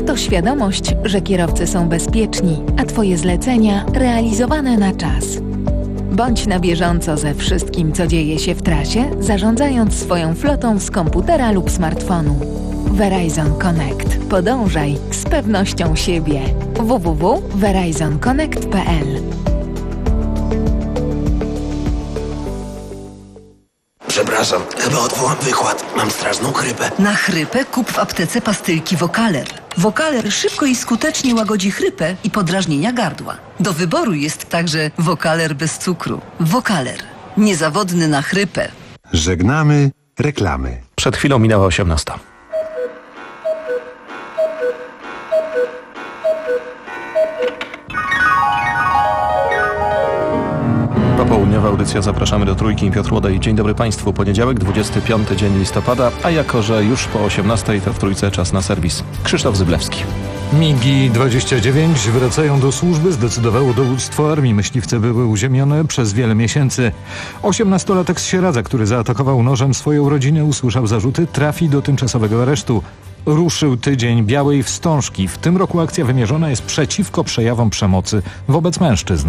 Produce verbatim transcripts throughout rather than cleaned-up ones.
To świadomość, że kierowcy są bezpieczni, a Twoje zlecenia realizowane na czas. Bądź na bieżąco ze wszystkim, co dzieje się w trasie, zarządzając swoją flotą z komputera lub smartfonu. Verizon Connect. Podążaj z pewnością siebie. w w w kropka verizon connect kropka p l. Przepraszam, chyba odwołam wykład. Mam straszną chrypę. Na chrypę kup w aptece pastylki Vocaler. Vocaler szybko i skutecznie łagodzi chrypę i podrażnienia gardła. Do wyboru jest także Vocaler bez cukru. Vocaler. Niezawodny na chrypę. Żegnamy reklamy. Przed chwilą minęła osiemnasta. Popołudniowa audycja. Zapraszamy do Trójki. Piotr Łodej. Dzień dobry Państwu. Poniedziałek, dwudziesty piąty dzień listopada, a jako że już po osiemnastej, to w Trójce czas na serwis. Krzysztof Zyblewski. migi dwadzieścia dziewięć wracają do służby, zdecydowało dowództwo armii. Myśliwce były uziemione przez wiele miesięcy. Osiemnastolatek z Sieradza, który zaatakował nożem swoją rodzinę, usłyszał zarzuty, trafi do tymczasowego aresztu. Ruszył tydzień białej wstążki. W tym roku akcja wymierzona jest przeciwko przejawom przemocy wobec mężczyzn.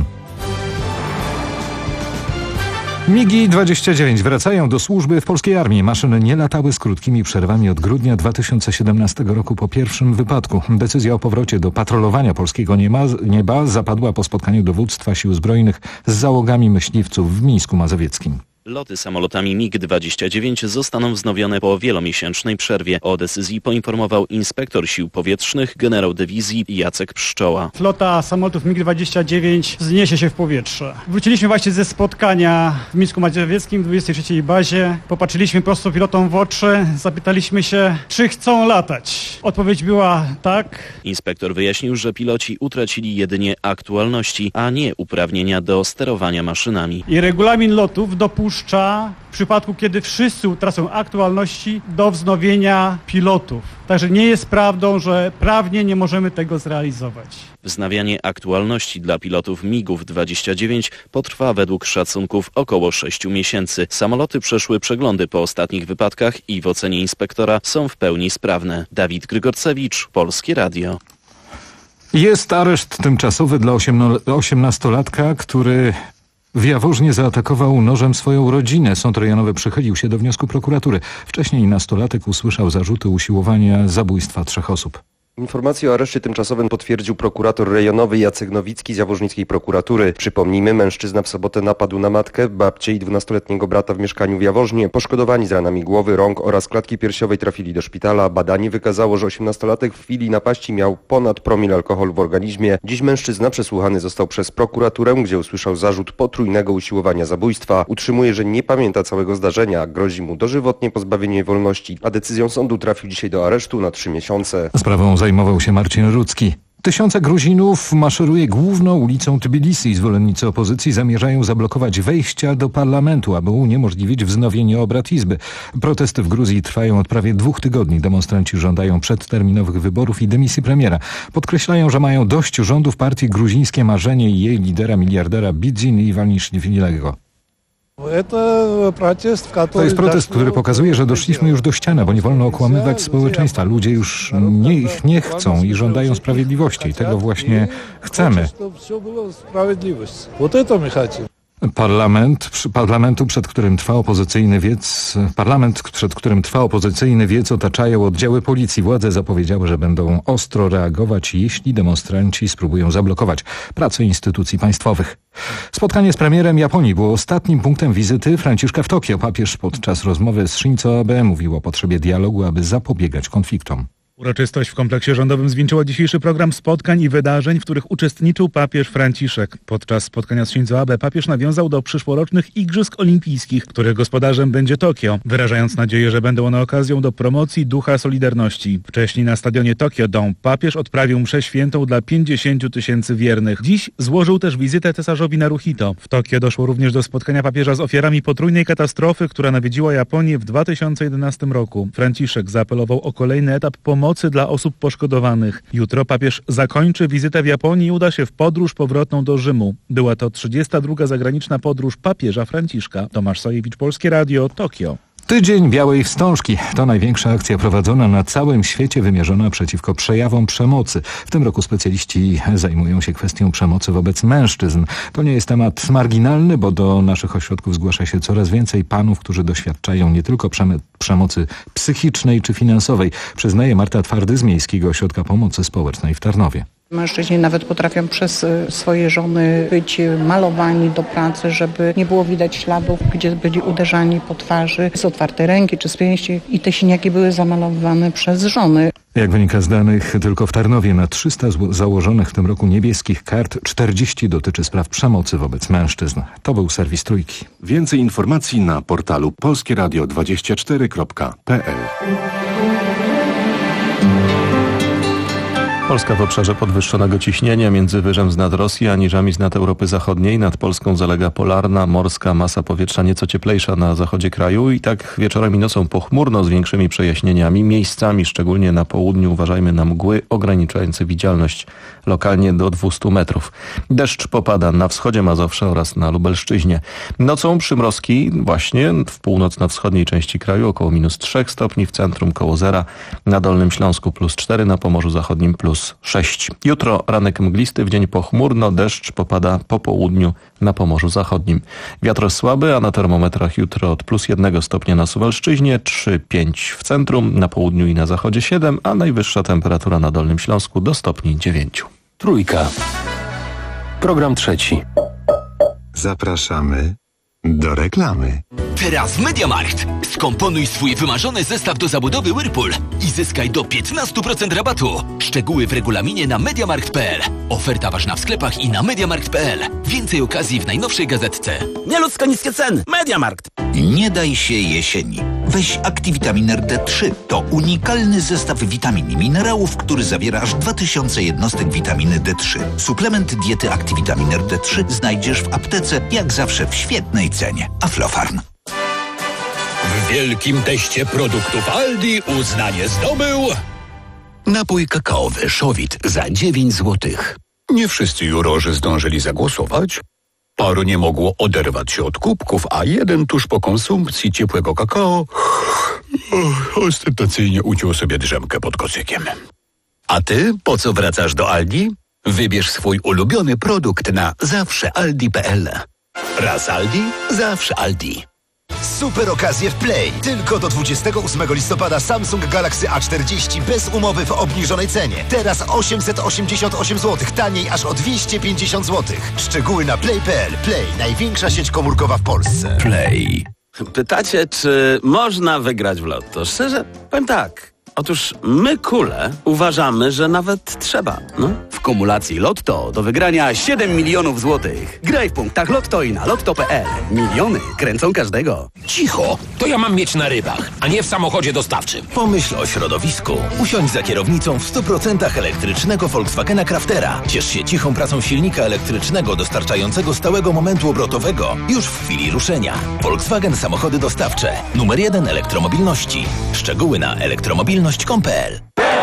migi dwadzieścia dziewięć wracają do służby w polskiej armii. Maszyny nie latały z krótkimi przerwami od grudnia dwa tysiące siedemnastego roku po pierwszym wypadku. Decyzja o powrocie do patrolowania polskiego nieba, nieba zapadła po spotkaniu dowództwa Sił Zbrojnych z załogami myśliwców w Mińsku Mazowieckim. Loty samolotami mig dwadzieścia dziewięć zostaną wznowione po wielomiesięcznej przerwie. O decyzji poinformował inspektor sił powietrznych, generał dywizji Jacek Pszczoła. Flota samolotów mig dwadzieścia dziewięć zniesie się w powietrze. Wróciliśmy właśnie ze spotkania w Mińsku Mazowieckim, w dwudziestej trzeciej bazie. Popatrzyliśmy prosto pilotom w oczy, zapytaliśmy się, czy chcą latać. Odpowiedź była tak. Inspektor wyjaśnił, że piloci utracili jedynie aktualności, a nie uprawnienia do sterowania maszynami. I regulamin lotów dopuszcza w przypadku, kiedy wszyscy utracą aktualności, do wznowienia pilotów. Także nie jest prawdą, że prawnie nie możemy tego zrealizować. Wznawianie aktualności dla pilotów migów dwadzieścia dziewięć potrwa według szacunków około sześciu miesięcy. Samoloty przeszły przeglądy po ostatnich wypadkach i w ocenie inspektora są w pełni sprawne. Dawid Grygorcewicz, Polskie Radio. Jest areszt tymczasowy dla osiemnastolatka, który w Jaworznie zaatakował nożem swoją rodzinę. Sąd rejonowy przychylił się do wniosku prokuratury. Wcześniej nastolatek usłyszał zarzuty usiłowania zabójstwa trzech osób. Informację o areszcie tymczasowym potwierdził prokurator rejonowy Jacek Nowicki z jaworznickiej prokuratury. Przypomnijmy, mężczyzna w sobotę napadł na matkę, babcię i dwunastoletniego brata w mieszkaniu w Jaworznie. Poszkodowani z ranami głowy, rąk oraz klatki piersiowej trafili do szpitala. Badanie wykazało, że osiemnastolatek w chwili napaści miał ponad promil alkoholu w organizmie. Dziś mężczyzna przesłuchany został przez prokuraturę, gdzie usłyszał zarzut potrójnego usiłowania zabójstwa. Utrzymuje, że nie pamięta całego zdarzenia. Grozi mu dożywotnie pozbawienie wolności, a decyzją sądu trafił dzisiaj do aresztu na trzy miesiące. Sprawą zajmował się Marcin Rudzki. Tysiące Gruzinów maszeruje główną ulicą Tbilisi. Zwolennicy opozycji zamierzają zablokować wejścia do parlamentu, aby uniemożliwić wznowienie obrad Izby. Protesty w Gruzji trwają od prawie dwóch tygodni. Demonstranci żądają przedterminowych wyborów i dymisji premiera. Podkreślają, że mają dość rządów partii Gruzińskie Marzenie i jej lidera miliardera Bidzin Iwaniszwilego. To jest protest, który pokazuje, że doszliśmy już do ściany, bo nie wolno okłamywać społeczeństwa. Ludzie już nie, ich nie chcą i żądają sprawiedliwości. I tego właśnie chcemy. Parlament, parlamentu, przed którym trwa opozycyjny wiec, parlament, przed którym trwa opozycyjny wiec, otaczają oddziały policji. Władze zapowiedziały, że będą ostro reagować, jeśli demonstranci spróbują zablokować pracę instytucji państwowych. Spotkanie z premierem Japonii było ostatnim punktem wizyty Franciszka w Tokio. Papież podczas rozmowy z Shinzo Abe mówił o potrzebie dialogu, aby zapobiegać konfliktom. Uroczystość w kompleksie rządowym zwieńczyła dzisiejszy program spotkań i wydarzeń, w których uczestniczył papież Franciszek. Podczas spotkania z Shinzo Abe papież nawiązał do przyszłorocznych Igrzysk Olimpijskich, których gospodarzem będzie Tokio, wyrażając nadzieję, że będą one okazją do promocji ducha solidarności. Wcześniej na stadionie Tokio Dome papież odprawił mszę świętą dla pięćdziesięciu tysięcy wiernych. Dziś złożył też wizytę cesarzowi Naruhito. W Tokio doszło również do spotkania papieża z ofiarami potrójnej katastrofy, która nawiedziła Japonię w dwa tysiące jedenastym roku. Franciszek zaapelował o kolejny etap pomocy dla osób poszkodowanych. Jutro papież zakończy wizytę w Japonii i uda się w podróż powrotną do Rzymu. Była to trzydziesta druga zagraniczna podróż papieża Franciszka. Tomasz Sojewicz, Polskie Radio, Tokio. Tydzień Białej Wstążki to największa akcja prowadzona na całym świecie wymierzona przeciwko przejawom przemocy. W tym roku specjaliści zajmują się kwestią przemocy wobec mężczyzn. To nie jest temat marginalny, bo do naszych ośrodków zgłasza się coraz więcej panów, którzy doświadczają nie tylko przemy- przemocy psychicznej czy finansowej, przyznaje Marta Twardy z Miejskiego Ośrodka Pomocy Społecznej w Tarnowie. Mężczyźni nawet potrafią przez swoje żony być malowani do pracy, żeby nie było widać śladów, gdzie byli uderzani po twarzy z otwartej ręki czy z pięści i te siniaki były zamalowane przez żony. Jak wynika z danych, tylko w Tarnowie na trzysta zło- założonych w tym roku niebieskich kart czterdzieści dotyczy spraw przemocy wobec mężczyzn. To był serwis Trójki. Więcej informacji na portalu polskie radio dwadzieścia cztery kropka p l. Polska w obszarze podwyższonego ciśnienia między wyżem z nad Rosji a niżami z nad Europy Zachodniej. Nad Polską zalega polarna, morska masa powietrza nieco cieplejsza na zachodzie kraju i tak wieczorem i nocą pochmurno z większymi przejaśnieniami. Miejscami, szczególnie na południu, uważajmy na mgły ograniczające widzialność lokalnie do dwieście metrów. Deszcz popada na wschodzie Mazowsza oraz na Lubelszczyźnie. Nocą przymrozki właśnie w północno-wschodniej części kraju około minus trzech stopni, w centrum koło zera, na Dolnym Śląsku plus cztery, na Pomorzu Zachodnim plus sześć. Jutro ranek mglisty, w dzień pochmurno, deszcz popada po południu na Pomorzu Zachodnim. Wiatr słaby, a na termometrach jutro od plus jednego stopnia na Suwalszczyźnie, trzy pięć w centrum, na południu i na zachodzie siedem, a najwyższa temperatura na Dolnym Śląsku do stopni dziewięciu. Trójka. Program trzeci. Zapraszamy do reklamy. Teraz w MediaMarkt. Skomponuj swój wymarzony zestaw do zabudowy Whirlpool i zyskaj do piętnaście procent rabatu. Szczegóły w regulaminie na mediamarkt kropka p l. Oferta ważna w sklepach i na mediamarkt kropka p l. Więcej okazji w najnowszej gazetce. Nieludzko niskie ceny. MediaMarkt. Nie daj się jesieni. Weź Activitamin D trzy. To unikalny zestaw witamin i minerałów, który zawiera aż dwa tysiące jednostek witaminy D trzy. Suplement diety Activitamin D trzy znajdziesz w aptece, jak zawsze w świetnej cenie. Aflofarm. W wielkim teście produktów Aldi uznanie zdobył napój kakaowy Szowit za dziewięć złotych. Nie wszyscy jurorzy zdążyli zagłosować. Paru nie mogło oderwać się od kubków, a jeden tuż po konsumpcji ciepłego kakao ostentacyjnie uciął sobie drzemkę pod kocykiem. A ty po co wracasz do Aldi? Wybierz swój ulubiony produkt na zawsze aldi kropka p l. Raz Aldi, zawsze Aldi. Super okazje w Play. Tylko do dwudziestego ósmego listopada Samsung Galaxy A czterdzieści bez umowy w obniżonej cenie. Teraz osiemset osiemdziesiąt osiem złotych, taniej aż o dwieście pięćdziesiąt złotych. Szczegóły na play kropka p l. Play, największa sieć komórkowa w Polsce. Play. Pytacie, czy można wygrać w lotto? Szczerze, powiem tak. Otóż my, kule, uważamy, że nawet trzeba. No. W kumulacji Lotto do wygrania siedem milionów złotych. Graj w punktach Lotto i na lotto kropka p l. Miliony kręcą każdego. Cicho! To ja mam mieć na rybach, a nie w samochodzie dostawczym. Pomyśl o środowisku. Usiądź za kierownicą w stu procentach elektrycznego Volkswagena Craftera. Ciesz się cichą pracą silnika elektrycznego dostarczającego stałego momentu obrotowego już w chwili ruszenia. Volkswagen Samochody Dostawcze. Numer jeden elektromobilności. Szczegóły na elektromobilność kropka com kropka p l.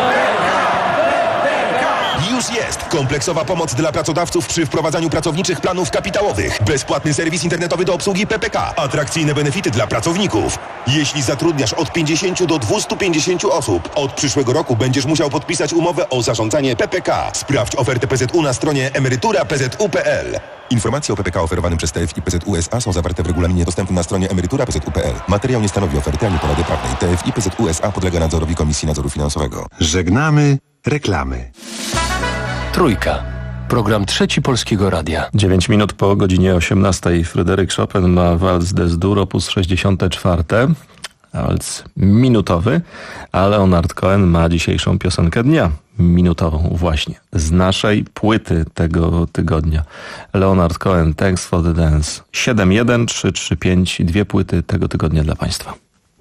Już jest kompleksowa pomoc dla pracodawców przy wprowadzaniu pracowniczych planów kapitałowych. Bezpłatny serwis internetowy do obsługi P P K. Atrakcyjne benefity dla pracowników. Jeśli zatrudniasz od pięćdziesięciu do dwustu pięćdziesięciu osób, od przyszłego roku będziesz musiał podpisać umowę o zarządzanie P P K. Sprawdź ofertę P Z U na stronie emerytura kropka p z u kropka p l. Informacje o P P K oferowanym przez T F i P Z U S A są zawarte w regulaminie dostępnym na stronie emerytura kropka p z u kropka p l. Materiał nie stanowi oferty ani porady prawnej. T F i P Z U S A podlega nadzorowi Komisji Nadzoru Finansowego. Żegnamy reklamy. Trójka. Program trzeci Polskiego Radia. dziewięć minut po godzinie osiemnastej. Fryderyk Chopin ma walc des Dur opus sześćdziesiąte czwarte. Walc minutowy, a Leonard Cohen ma dzisiejszą piosenkę dnia. Minutową właśnie. Z naszej płyty tego tygodnia. Leonard Cohen, Thanks for the Dance. siedem jeden trzy trzy pięć. Dwie płyty tego tygodnia dla Państwa.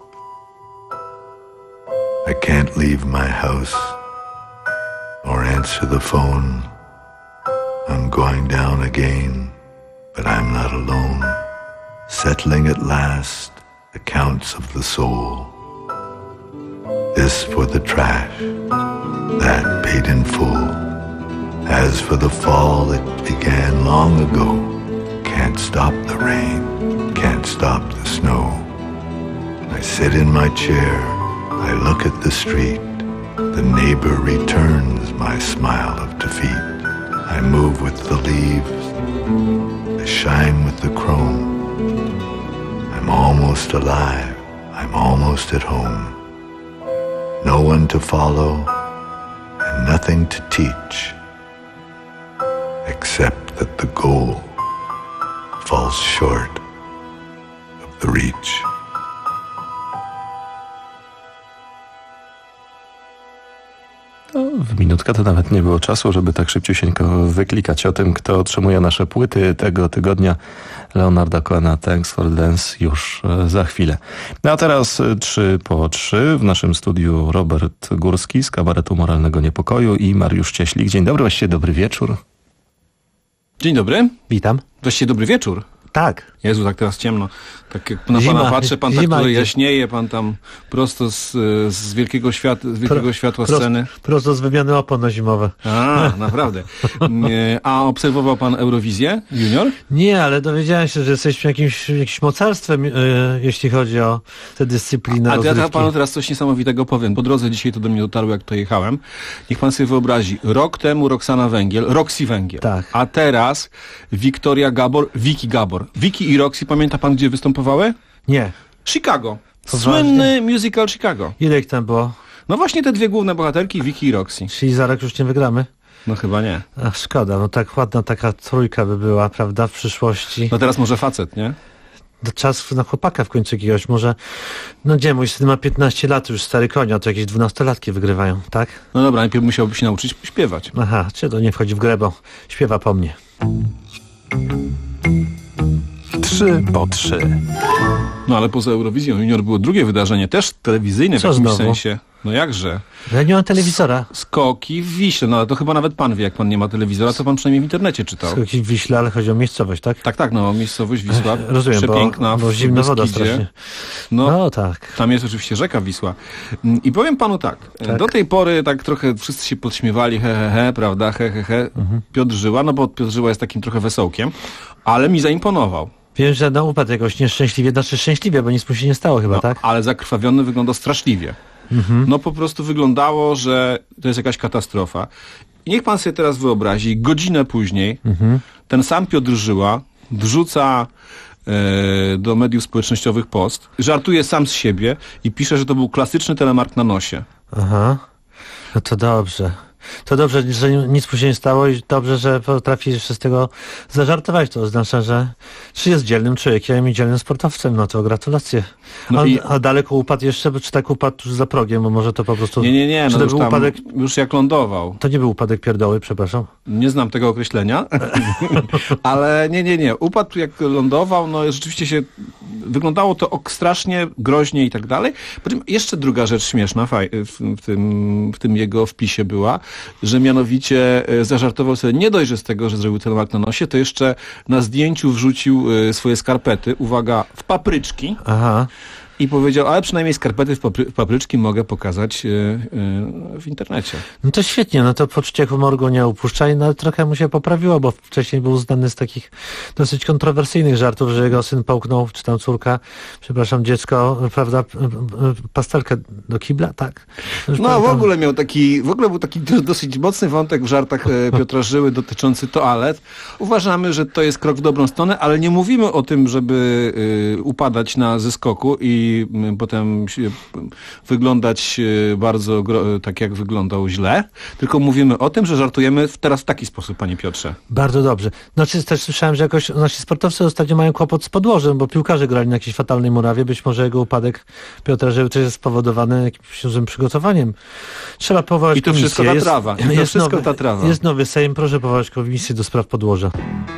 I can't leave my house or answer the phone. I'm going down again, but I'm not alone. Settling at last accounts of the soul. This for the trash, that paid in full. As for the fall, it began long ago. Can't stop the rain, can't stop the snow. I sit in my chair, I look at the street. The neighbor returns my smile of defeat. I move with the leaves, I shine with the chrome. I'm almost alive, I'm almost at home. No one to follow, and nothing to teach, except that the goal falls short of the reach. No, w minutkę to nawet nie było czasu, żeby tak szybciusieńko wyklikać o tym, kto otrzymuje nasze płyty tego tygodnia. Leonarda Cohena, Thanks for Dance, już za chwilę. No a teraz trzy po trzy. W naszym studiu Robert Górski z kabaretu Moralnego Niepokoju i Mariusz Cieślik. Dzień dobry, właściwie dobry wieczór. Dzień dobry. Witam. Właściwie dobry wieczór. Tak. Jezu, tak teraz ciemno. Tak jak na Zima, pana patrzę, pan tak zima tutaj idzie. jaśnieje, pan tam prosto z, z wielkiego, świat, z wielkiego Pro, światła prost, sceny. Prosto z wymiany opon na zimowe. A, naprawdę. Nie, a obserwował pan Eurowizję, Junior? Nie, ale dowiedziałem się, że jesteśmy jakimś, jakimś mocarstwem, yy, jeśli chodzi o tę dyscyplinę A ja rozrywki. panu teraz coś niesamowitego powiem. Po drodze dzisiaj to do mnie dotarło, jak to jechałem. Niech pan sobie wyobrazi, rok temu Roxana Węgiel, Roxy Węgiel. Tak. A teraz Wiktoria Gabor, Vicky Gabor. Vicky i Roxy, pamięta pan, gdzie występowały? Nie. Chicago. Poważnie? Słynny musical Chicago. Ile ich tam było? No właśnie te dwie główne bohaterki, Vicky i Roxy. Czyli za rok już nie wygramy? No chyba nie. Ach, szkoda, no tak ładna taka trójka by była, prawda, w przyszłości. No teraz może facet, nie? To czas na chłopaka w końcu jakiegoś, może, no gdzie, mój syn ma piętnaście lat, już stary konia, to jakieś dwunastolatki wygrywają, tak? No dobra, najpierw musiałby się nauczyć śpiewać. Aha, czy to nie wchodzi w grę, bo śpiewa po mnie. Trzy po trzy. No ale poza Eurowizją Junior było drugie wydarzenie, też telewizyjne w Co jakimś znowu? sensie. No jakże? Ja nie mam telewizora. Skoki w Wiśle, no ale to chyba nawet pan wie, jak pan nie ma telewizora, co pan przynajmniej w internecie czytał. Skoki w Wiśle, ale chodzi o miejscowość, tak? Tak, tak, no miejscowość Wisła, Rozumiem, przepiękna, bo, bo zimna woda Beskidzie. strasznie. No, No tak. tam jest oczywiście rzeka Wisła. I powiem panu tak, Tak. do tej pory tak trochę wszyscy się podśmiewali, he, he, he, prawda, he, he, he. Mhm. Piotr Żyła, no bo Piotr Żyła jest takim trochę wesołkiem, ale mi zaimponował. Wiem, że no upadł jakoś nieszczęśliwie, znaczy szczęśliwie, bo nic mu się nie stało chyba, No, tak? ale zakrwawiony wyglądał straszliwie. Mhm. No po prostu wyglądało, że to jest jakaś katastrofa. I niech pan sobie teraz wyobrazi, godzinę później Mhm. ten sam Piotr Żyła wrzuca e, do mediów społecznościowych post, żartuje sam z siebie i pisze, że to był klasyczny telemark na nosie. Aha. No to dobrze. To dobrze, że nic mu się nie stało i dobrze, że potrafi jeszcze z tego zażartować. To oznacza, że czy jest dzielnym człowiekiem i dzielnym sportowcem. No to gratulacje. No a, i- a daleko upadł jeszcze, czy tak upadł tuż za progiem, bo może to po prostu... Nie, nie, nie, Czy no to już był tam, upadek... już jak lądował. To nie był upadek pierdoły, przepraszam. Nie znam tego określenia, ale nie, nie, nie. Upadł jak lądował, no rzeczywiście się wyglądało to ok, strasznie, groźnie i tak dalej. Potem jeszcze druga rzecz śmieszna faj, w, w, tym, w tym jego wpisie była, że mianowicie e, zażartował sobie nie dość, że z tego, że zrobił telemark na nosie, to jeszcze na zdjęciu wrzucił e, swoje skarpety, uwaga, w papryczki. Aha. I powiedział, ale przynajmniej skarpety w, papry, w papryczki mogę pokazać e, e, w internecie. No to świetnie, no to poczucie humoru go nie upuszcza i no, trochę mu się poprawiło, bo wcześniej był znany z takich dosyć kontrowersyjnych żartów, że jego syn połknął, czy tam córka, przepraszam, dziecko, prawda, pastelkę do kibla, tak? Już No pamiętam. w ogóle miał taki, w ogóle był taki do- dosyć mocny wątek w żartach e, Piotra Żyły dotyczący toalet. Uważamy, że to jest krok w dobrą stronę, ale nie mówimy o tym, żeby e, upadać na zeskoku i m, potem się, m, wyglądać e, bardzo gro, tak jak wyglądał źle, tylko mówimy o tym, że żartujemy w, teraz w taki sposób, panie Piotrze. Bardzo dobrze. Znaczy też słyszałem, że jakoś nasi sportowcy ostatnio mają kłopot z podłożem, bo piłkarze grali na jakiejś fatalnej murawie. Być może jego upadek Piotra Żyły też jest spowodowany jakimś złym przygotowaniem. Trzeba powołać I to komisję. wszystko ta Jest- trawa. I to jest wszystko nowy, ta trawa. Jest nowy Sejm, proszę powołać komisję do spraw podłoża.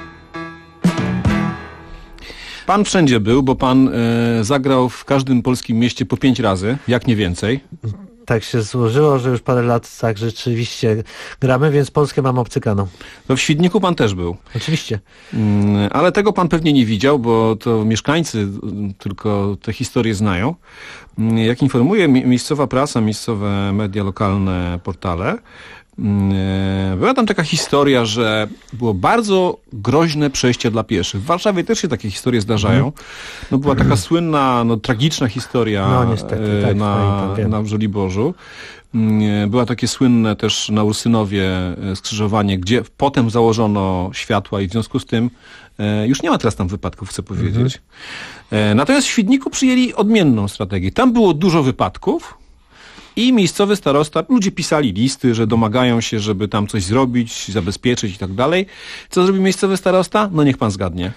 Pan wszędzie był, bo pan e, zagrał w każdym polskim mieście po pięć razy, jak nie więcej. Tak się złożyło, że już parę lat tak rzeczywiście gramy, więc Polskę mam obcykaną. To w Świdniku pan też był. Oczywiście. Mm, Ale tego pan pewnie nie widział, bo to mieszkańcy mm, tylko te historie znają. Mm, Jak informuje mi- miejscowa prasa, miejscowe media lokalne, portale, Była tam taka historia, że było bardzo groźne przejście dla pieszych. W Warszawie też się takie historie zdarzają. No, była taka słynna, no, tragiczna historia no, niestety, tak, na, na Żoliborzu. Była takie słynne też na Ursynowie skrzyżowanie, gdzie potem założono światła i w związku z tym już nie ma teraz tam wypadków, chcę powiedzieć. Mhm. Natomiast w Świdniku przyjęli odmienną strategię. Tam było dużo wypadków i miejscowy starosta, ludzie pisali listy, że domagają się, żeby tam coś zrobić, zabezpieczyć i tak dalej. Co zrobił miejscowy starosta? No niech pan zgadnie.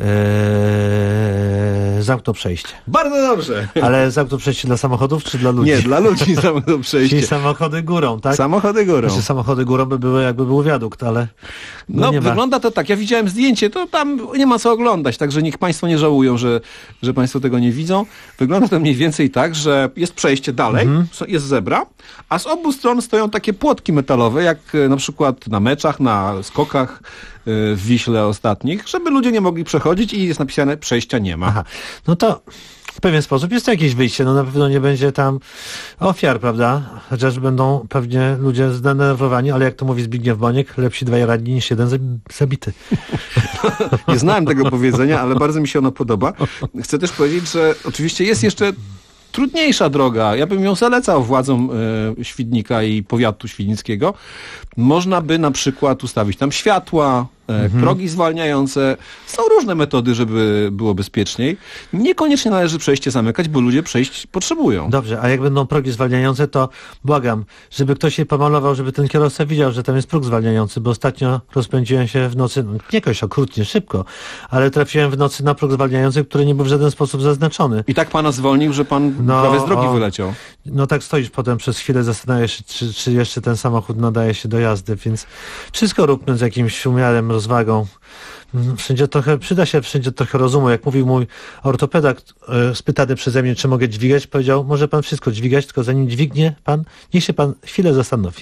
Eee, zamknął przejście. Bardzo dobrze. Ale zamknął przejście dla samochodów czy dla ludzi? Nie, dla ludzi zamknął przejście. Czyli samochody górą, tak? Samochody górą. Znaczy, samochody górą by były, jakby był wiadukt, ale no, no nie wygląda ma. to tak. Ja widziałem zdjęcie, to tam nie ma co oglądać, także niech państwo nie żałują, że, że państwo tego nie widzą. Wygląda to mniej więcej tak, że jest przejście dalej, mhm. jest zebra, a z obu stron stoją takie płotki metalowe, jak na przykład na meczach, na skokach w Wiśle ostatnich, żeby ludzie nie mogli przechodzić i jest napisane przejścia nie ma. Aha. No to w pewien sposób jest to jakieś wyjście. No na pewno nie będzie tam ofiar, prawda? Chociaż będą pewnie ludzie zdenerwowani, ale jak to mówi Zbigniew Boniek, lepsi dwaj radni niż jeden zabity. Nie znałem tego powiedzenia, ale bardzo mi się ono podoba. Chcę też powiedzieć, że oczywiście jest jeszcze trudniejsza droga. Ja bym ją zalecał władzom e, Świdnika i powiatu świdnickiego. Można by na przykład ustawić tam światła, e, mhm. progi zwalniające. Są różne metody, żeby było bezpieczniej. Niekoniecznie należy przejście zamykać, bo ludzie przejść potrzebują. Dobrze, a jak będą progi zwalniające, to błagam, żeby ktoś je pomalował, żeby ten kierowca widział, że tam jest próg zwalniający, bo ostatnio rozpędziłem się w nocy, no, nie jakoś okrutnie, szybko, ale trafiłem w nocy na próg zwalniający, który nie był w żaden sposób zaznaczony. I tak pana zwolnił, że pan no, prawie z drogi o, wyleciał. No tak stoisz potem przez chwilę, zastanawiasz się, czy, czy jeszcze ten samochód nadaje się do jazdy, więc wszystko róbmy z jakimś umiarem, rozwagą. Wszędzie trochę, przyda się wszędzie trochę rozumu. Jak mówił mój ortopeda, yy, spytany przeze mnie, czy mogę dźwigać, powiedział, może pan wszystko dźwigać, tylko zanim dźwignie pan, niech się pan chwilę zastanowi.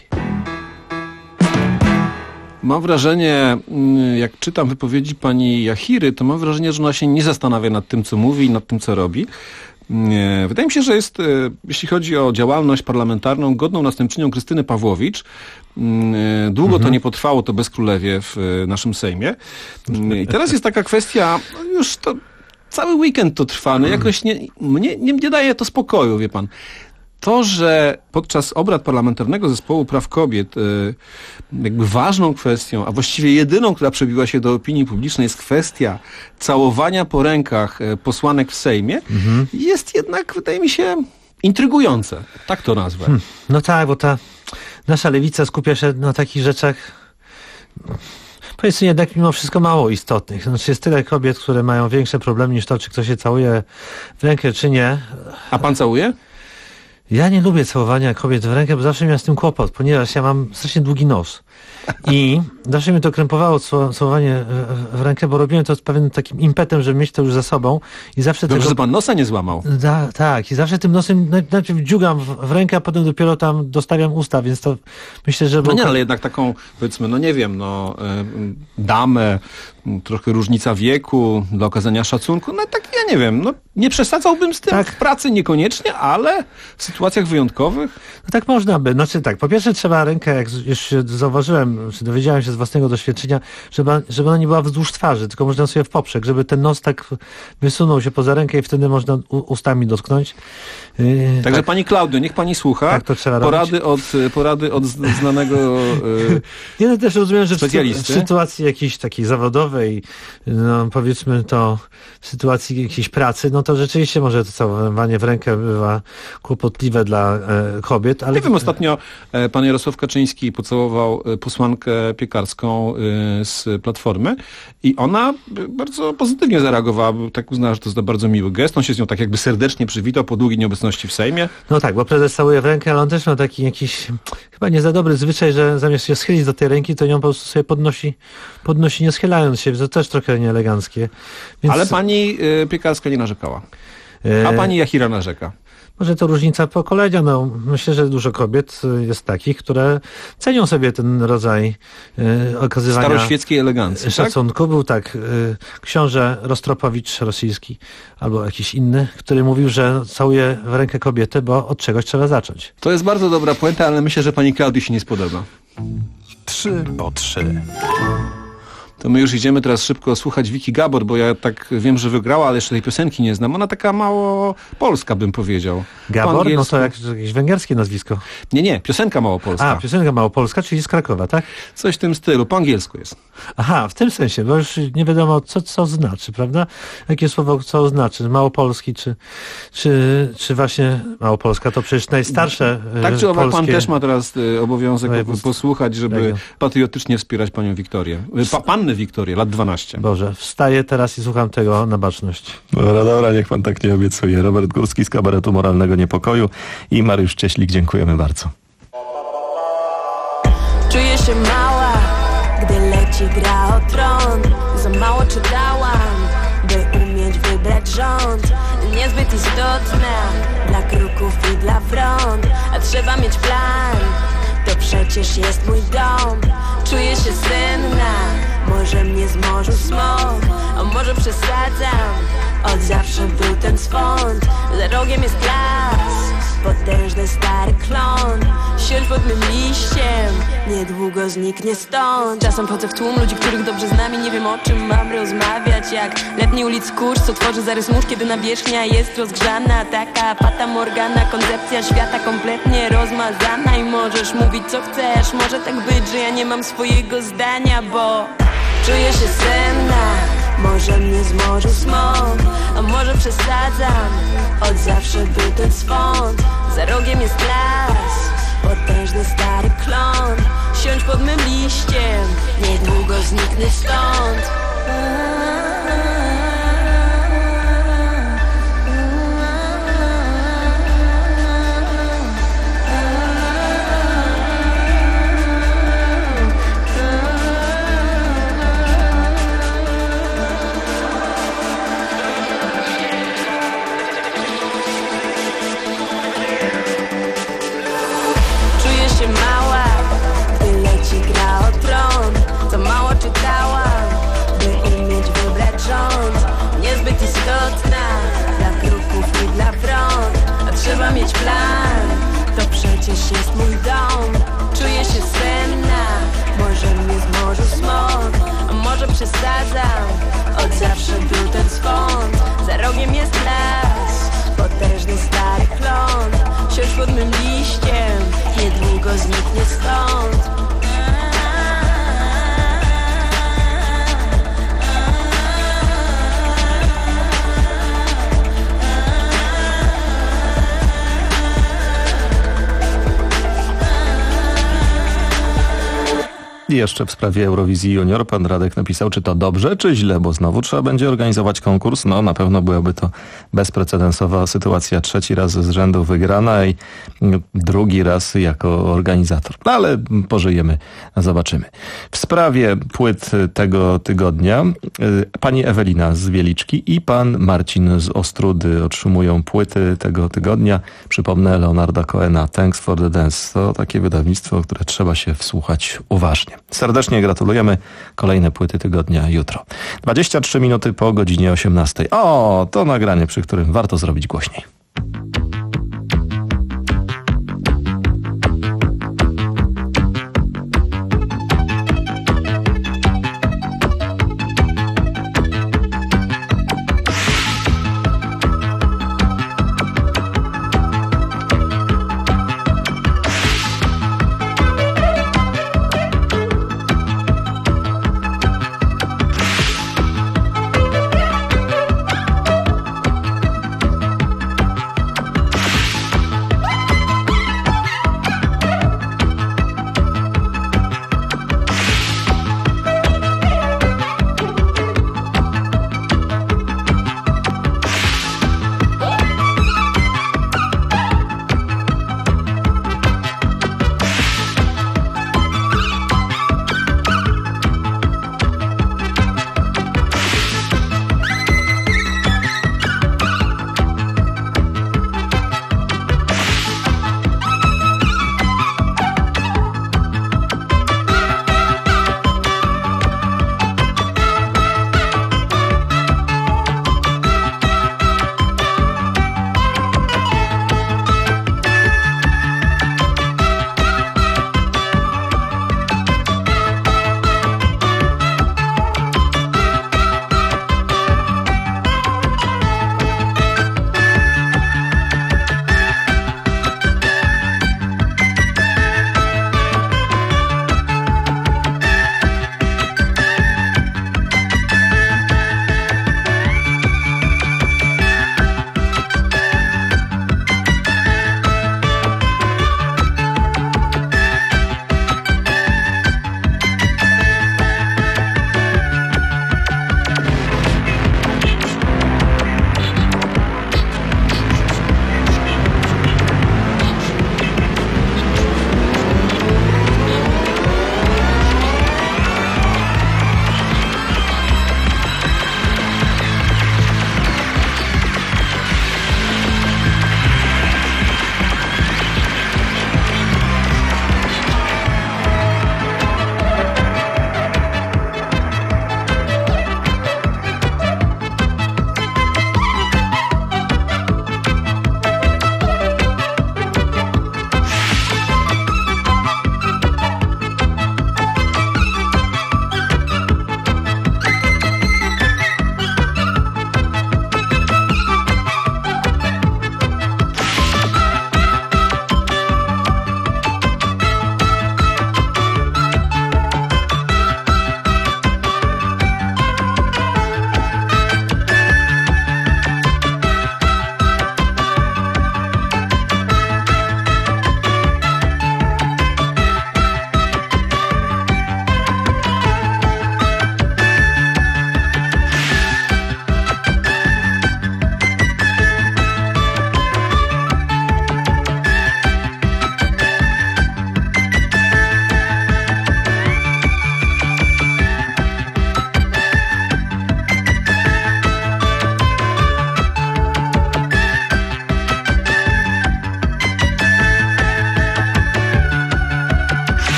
Mam wrażenie, jak czytam wypowiedzi pani Jachiry, to mam wrażenie, że ona się nie zastanawia nad tym, co mówi i nad tym, co robi. Wydaje mi się, że jest, jeśli chodzi o działalność parlamentarną, godną następczynią Krystyny Pawłowicz. Długo mhm. to nie potrwało, to bezkrólewie w naszym Sejmie. I teraz jest taka kwestia, no już to cały weekend to trwa, no jakoś nie, mnie nie, nie daje to spokoju, wie pan. To, że podczas obrad Parlamentarnego Zespołu Praw Kobiet jakby ważną kwestią, a właściwie jedyną, która przebiła się do opinii publicznej, jest kwestia całowania po rękach posłanek w Sejmie, mhm. jest jednak, wydaje mi się, intrygujące. Tak to nazwę. Hmm. No tak, bo ta nasza lewica skupia się na takich rzeczach, powiedzmy jednak mimo wszystko mało istotnych. Znaczy jest tyle kobiet, które mają większe problemy niż to, czy ktoś się całuje w rękę, czy nie. A pan całuje? Ja nie lubię całowania kobiet w rękę, bo zawsze miałem z tym kłopot, ponieważ ja mam strasznie długi nos. I zawsze mnie to krępowało całowanie w rękę, bo robiłem to z pewnym takim impetem, żeby mieć to już za sobą. I zawsze Dobrze, tego... że pan nosa nie złamał. Da, tak, i zawsze tym nosem najpierw dziugam w, w rękę, a potem dopiero tam dostawiam usta, więc to myślę, że... No nie, ale jednak taką, powiedzmy, no nie wiem, no damę, trochę różnica wieku, dla okazania szacunku, no tak ja nie wiem, no nie przesadzałbym z tym tak. W pracy niekoniecznie, ale w sytuacjach wyjątkowych... No tak można by, znaczy tak, po pierwsze trzeba rękę, jak już zauważyłem, czy dowiedziałem się z własnego doświadczenia, żeby, żeby ona nie była wzdłuż twarzy, tylko można sobie w poprzek, żeby ten nos tak wysunął się poza rękę i wtedy można ustami dotknąć. Yy, Także tak. Pani Klaudio, niech pani słucha. Tak, to trzeba porady od, porady od znanego yy, Ja no też rozumiem, że w, w sytuacji jakiejś takiej zawodowej, no powiedzmy to w sytuacji jakiejś pracy, no to rzeczywiście może to całowanie w rękę bywa kłopotliwe dla e, kobiet. Ale... Nie wiem, ostatnio e, pan Jarosław Kaczyński pocałował e, posłankę piekarską e, z Platformy i ona bardzo pozytywnie zareagowała, bo tak uznała, że to jest bardzo miły gest. On się z nią tak jakby serdecznie przywitał po długiej nieobecności w Sejmie. No tak, bo prezes całuje w rękę, ale on też ma taki jakiś chyba nie za dobry zwyczaj, że zamiast się schylić do tej ręki, to ją po prostu sobie podnosi, podnosi nie schylając się, to też trochę nieeleganckie. Więc... Ale pani y, Piekarska nie narzekała. A pani Jachira narzeka. Może to różnica pokolenia. No, myślę, że dużo kobiet jest takich, które cenią sobie ten rodzaj y, okazywania staroświeckiej elegancji. Szacunku. Tak? Był tak y, książę Rostropowicz rosyjski albo jakiś inny, który mówił, że całuje w rękę kobietę, bo od czegoś trzeba zacząć. To jest bardzo dobra puenta, ale myślę, że pani Klaudii się nie spodoba. Trzy po trzy. To my już idziemy teraz szybko słuchać Wiki Gabor, bo ja tak wiem, że wygrała, ale jeszcze tej piosenki nie znam. Ona taka mało polska, bym powiedział. Gabor? No to jak, jakieś węgierskie nazwisko. Nie, nie, piosenka małopolska. A, piosenka małopolska, czyli z Krakowa, tak? Coś w tym stylu, po angielsku jest. Aha, w tym sensie, bo już nie wiadomo, co, co znaczy, prawda? Jakie słowo co znaczy? Małopolski, czy, czy, czy właśnie Małopolska, to przecież najstarsze Tak czy owak, polskie... pan też ma teraz y, obowiązek Województw... posłuchać, żeby Tego. patriotycznie wspierać panią Wiktorię. Pa, pannę Wiktorię, lat dwanaście. Boże, wstaję teraz i słucham tego na baczność. Dobra, dobra, niech pan tak nie obiecuje. Robert Górski z kabaretu Moralnego Niepokoju i Mariusz Cieślik, dziękujemy bardzo. Czuję się mała, gdy leci gra o tron. Za mało czytałam, by umieć wybrać rząd. Niezbyt istotna dla kruków i dla front. A trzeba mieć plan, to przecież jest mój dom. Czuję się senna, może mnie zmorzył smok, a może przesadzam. Od zawsze był ten swąd. Za rogiem jest las, potężny stary klon. Siądź pod mym liściem, niedługo zniknie stąd. Czasem chodzę w tłum ludzi, których dobrze znam i nie wiem, o czym mam rozmawiać. Jak letni ulic kurz, co tworzy zarys mórz, kiedy nawierzchnia jest rozgrzana. Taka fata morgana, koncepcja świata kompletnie rozmazana. I możesz mówić co chcesz, może tak być, że ja nie mam swojego zdania, bo czuję się senna, może mnie zmorzył smok, a może przesadzam. Od zawsze był ten swąd. Za rogiem jest las, potężny stary klon. Siądź pod mym liściem, niedługo zniknę stąd. Trzeba mieć plan, to przecież jest mój dom. Czuję się senna, może mnie zmorzył smok, a może przesadzam. Od zawsze był ten swąd. Za rogiem jest las, potężny stary klon. Siądź pod mym liściem, niedługo zniknie stąd. I jeszcze w sprawie Eurowizji Junior pan Radek napisał, czy to dobrze, czy źle, bo znowu trzeba będzie organizować konkurs. No na pewno byłaby to bezprecedensowa sytuacja. Trzeci raz z rzędu wygrana i drugi raz jako organizator. No, ale pożyjemy, zobaczymy. W sprawie płyt tego tygodnia pani Ewelina z Wieliczki i pan Marcin z Ostrudy otrzymują płyty tego tygodnia. Przypomnę Leonarda Cohena, Thanks for the Dance. To takie wydawnictwo, które trzeba się wsłuchać uważnie. Serdecznie gratulujemy. Kolejne płyty tygodnia jutro. dwadzieścia trzy minuty po godzinie osiemnastej. O, to nagranie, przy którym warto zrobić głośniej.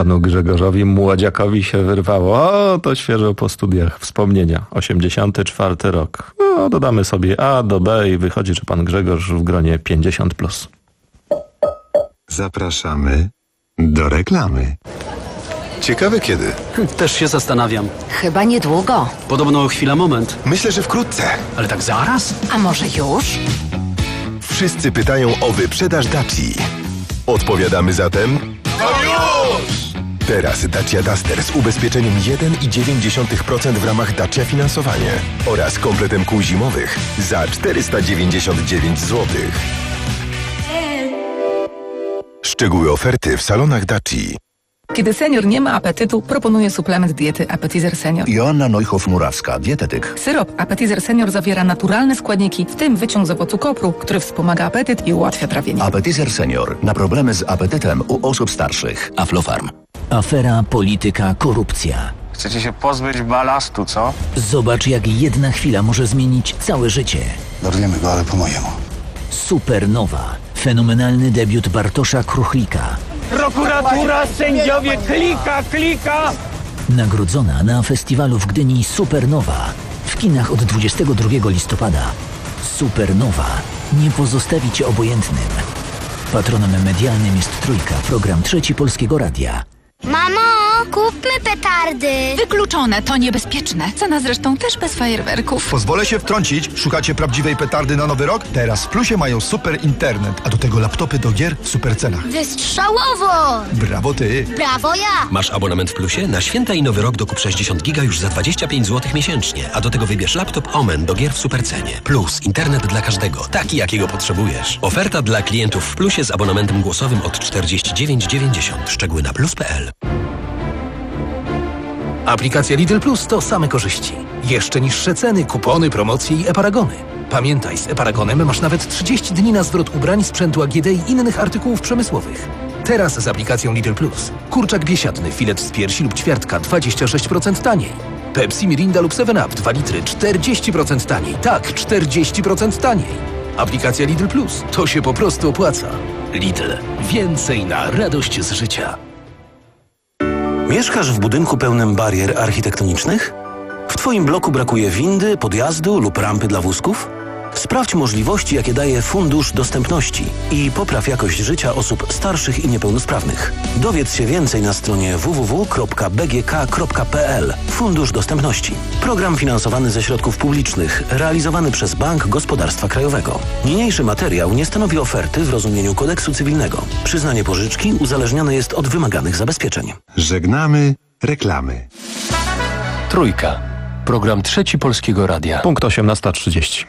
panu Grzegorzowi Młodziakowi się wyrwało. O, to świeżo po studiach wspomnienia. osiemdziesiąty czwarty rok. No, dodamy sobie A do B i wychodzi, że pan Grzegorz w gronie pięćdziesiąt plus. Zapraszamy do reklamy. Ciekawe kiedy. Też się zastanawiam. Chyba niedługo. Podobno chwila, moment. Myślę, że wkrótce. Ale tak zaraz? A może już? Wszyscy pytają o wyprzedaż Daci. Odpowiadamy zatem... To już! Teraz Dacia Duster z ubezpieczeniem jeden i dziewięć procent w ramach Dacia Finansowanie oraz kompletem kół zimowych za czterysta dziewięćdziesiąt dziewięć złotych. Szczegóły oferty w salonach Daci. Kiedy senior nie ma apetytu, proponuję suplement diety Appetizer Senior. Joanna Neuhoff-Murawska, dietetyk. Syrop Appetizer Senior zawiera naturalne składniki, w tym wyciąg z owocu kopru, który wspomaga apetyt i ułatwia trawienie. Appetizer Senior. Na problemy z apetytem u osób starszych. Aflofarm. Afera, polityka, korupcja. Chcecie się pozbyć balastu, co? Zobacz, jak jedna chwila może zmienić całe życie. Dorwiemy go, ale po mojemu. Supernowa. Fenomenalny debiut Bartosza Kruchlika. Prokuratura, sędziowie, klika, klika! Nagrodzona na festiwalu w Gdyni Supernowa. W kinach od dwudziestego drugiego listopada. Supernowa. Nie pozostawi cię obojętnym. Patronem medialnym jest Trójka, program Trzeci Polskiego Radia. Mamo, kupmy petardy. Wykluczone, to niebezpieczne. Cena zresztą też bez fajerwerków. Pozwolę się wtrącić. Szukacie prawdziwej petardy na nowy rok? Teraz w Plusie mają super internet, a do tego laptopy do gier w super cenach. Wystrzałowo! Brawo ty! Brawo ja! Masz abonament w Plusie? Na święta i nowy rok dokup sześćdziesiąt giga już za dwadzieścia pięć złotych miesięcznie, a do tego wybierz laptop Omen do gier w supercenie. Plus, internet dla każdego, taki jakiego potrzebujesz. Oferta dla klientów w Plusie z abonamentem głosowym od czterdzieści dziewięć dziewięćdziesiąt. Szczegóły na plus kropka p l. Aplikacja Lidl Plus to same korzyści. Jeszcze niższe ceny, kupony, promocje i e-paragony. Pamiętaj, z e-paragonem masz nawet trzydzieści dni na zwrot ubrań, sprzętu A G D i innych artykułów przemysłowych. Teraz z aplikacją Lidl Plus. Kurczak biesiadny, filet z piersi lub ćwiartka dwadzieścia sześć procent taniej. Pepsi, Mirinda lub seven up dwa litry czterdzieści procent taniej. Tak, czterdzieści procent taniej. Aplikacja Lidl Plus. To się po prostu opłaca. Lidl. Więcej na radość z życia. Mieszkasz w budynku pełnym barier architektonicznych? W Twoim bloku brakuje windy, podjazdu lub rampy dla wózków? Sprawdź możliwości, jakie daje Fundusz Dostępności i popraw jakość życia osób starszych i niepełnosprawnych. Dowiedz się więcej na stronie w w w kropka b g k kropka p l. Fundusz Dostępności. Program finansowany ze środków publicznych, realizowany przez Bank Gospodarstwa Krajowego. Niniejszy materiał nie stanowi oferty w rozumieniu kodeksu cywilnego. Przyznanie pożyczki uzależnione jest od wymaganych zabezpieczeń. Żegnamy reklamy. Trójka. Program Trzeci Polskiego Radia. Punkt osiemnasta trzydzieści.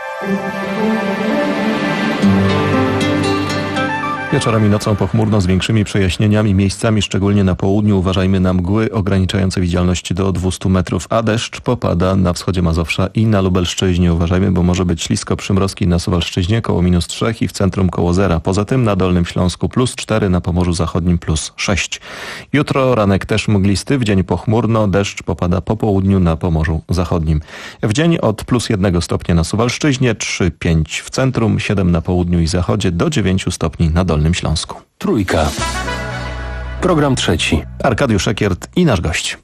Wieczorem i nocą pochmurno z większymi przejaśnieniami, miejscami szczególnie na południu uważajmy na mgły ograniczające widzialność do dwieście metrów, a deszcz popada na wschodzie Mazowsza i na Lubelszczyźnie. Uważajmy, bo może być ślisko przymrozki na Suwalszczyźnie koło minus trzech i w centrum koło zera. Poza tym na Dolnym Śląsku plus cztery, na Pomorzu Zachodnim plus sześć. Jutro ranek też mglisty, w dzień pochmurno, deszcz popada po południu na Pomorzu Zachodnim. W dzień od plus jednego stopnia na Suwalszczyźnie, trzy pięć w centrum, siedem na południu i zachodzie, do dziewięciu stopni na Dolnym Śląsku. Trójka. Program trzeci. Arkadiusz Ekiert i nasz gość.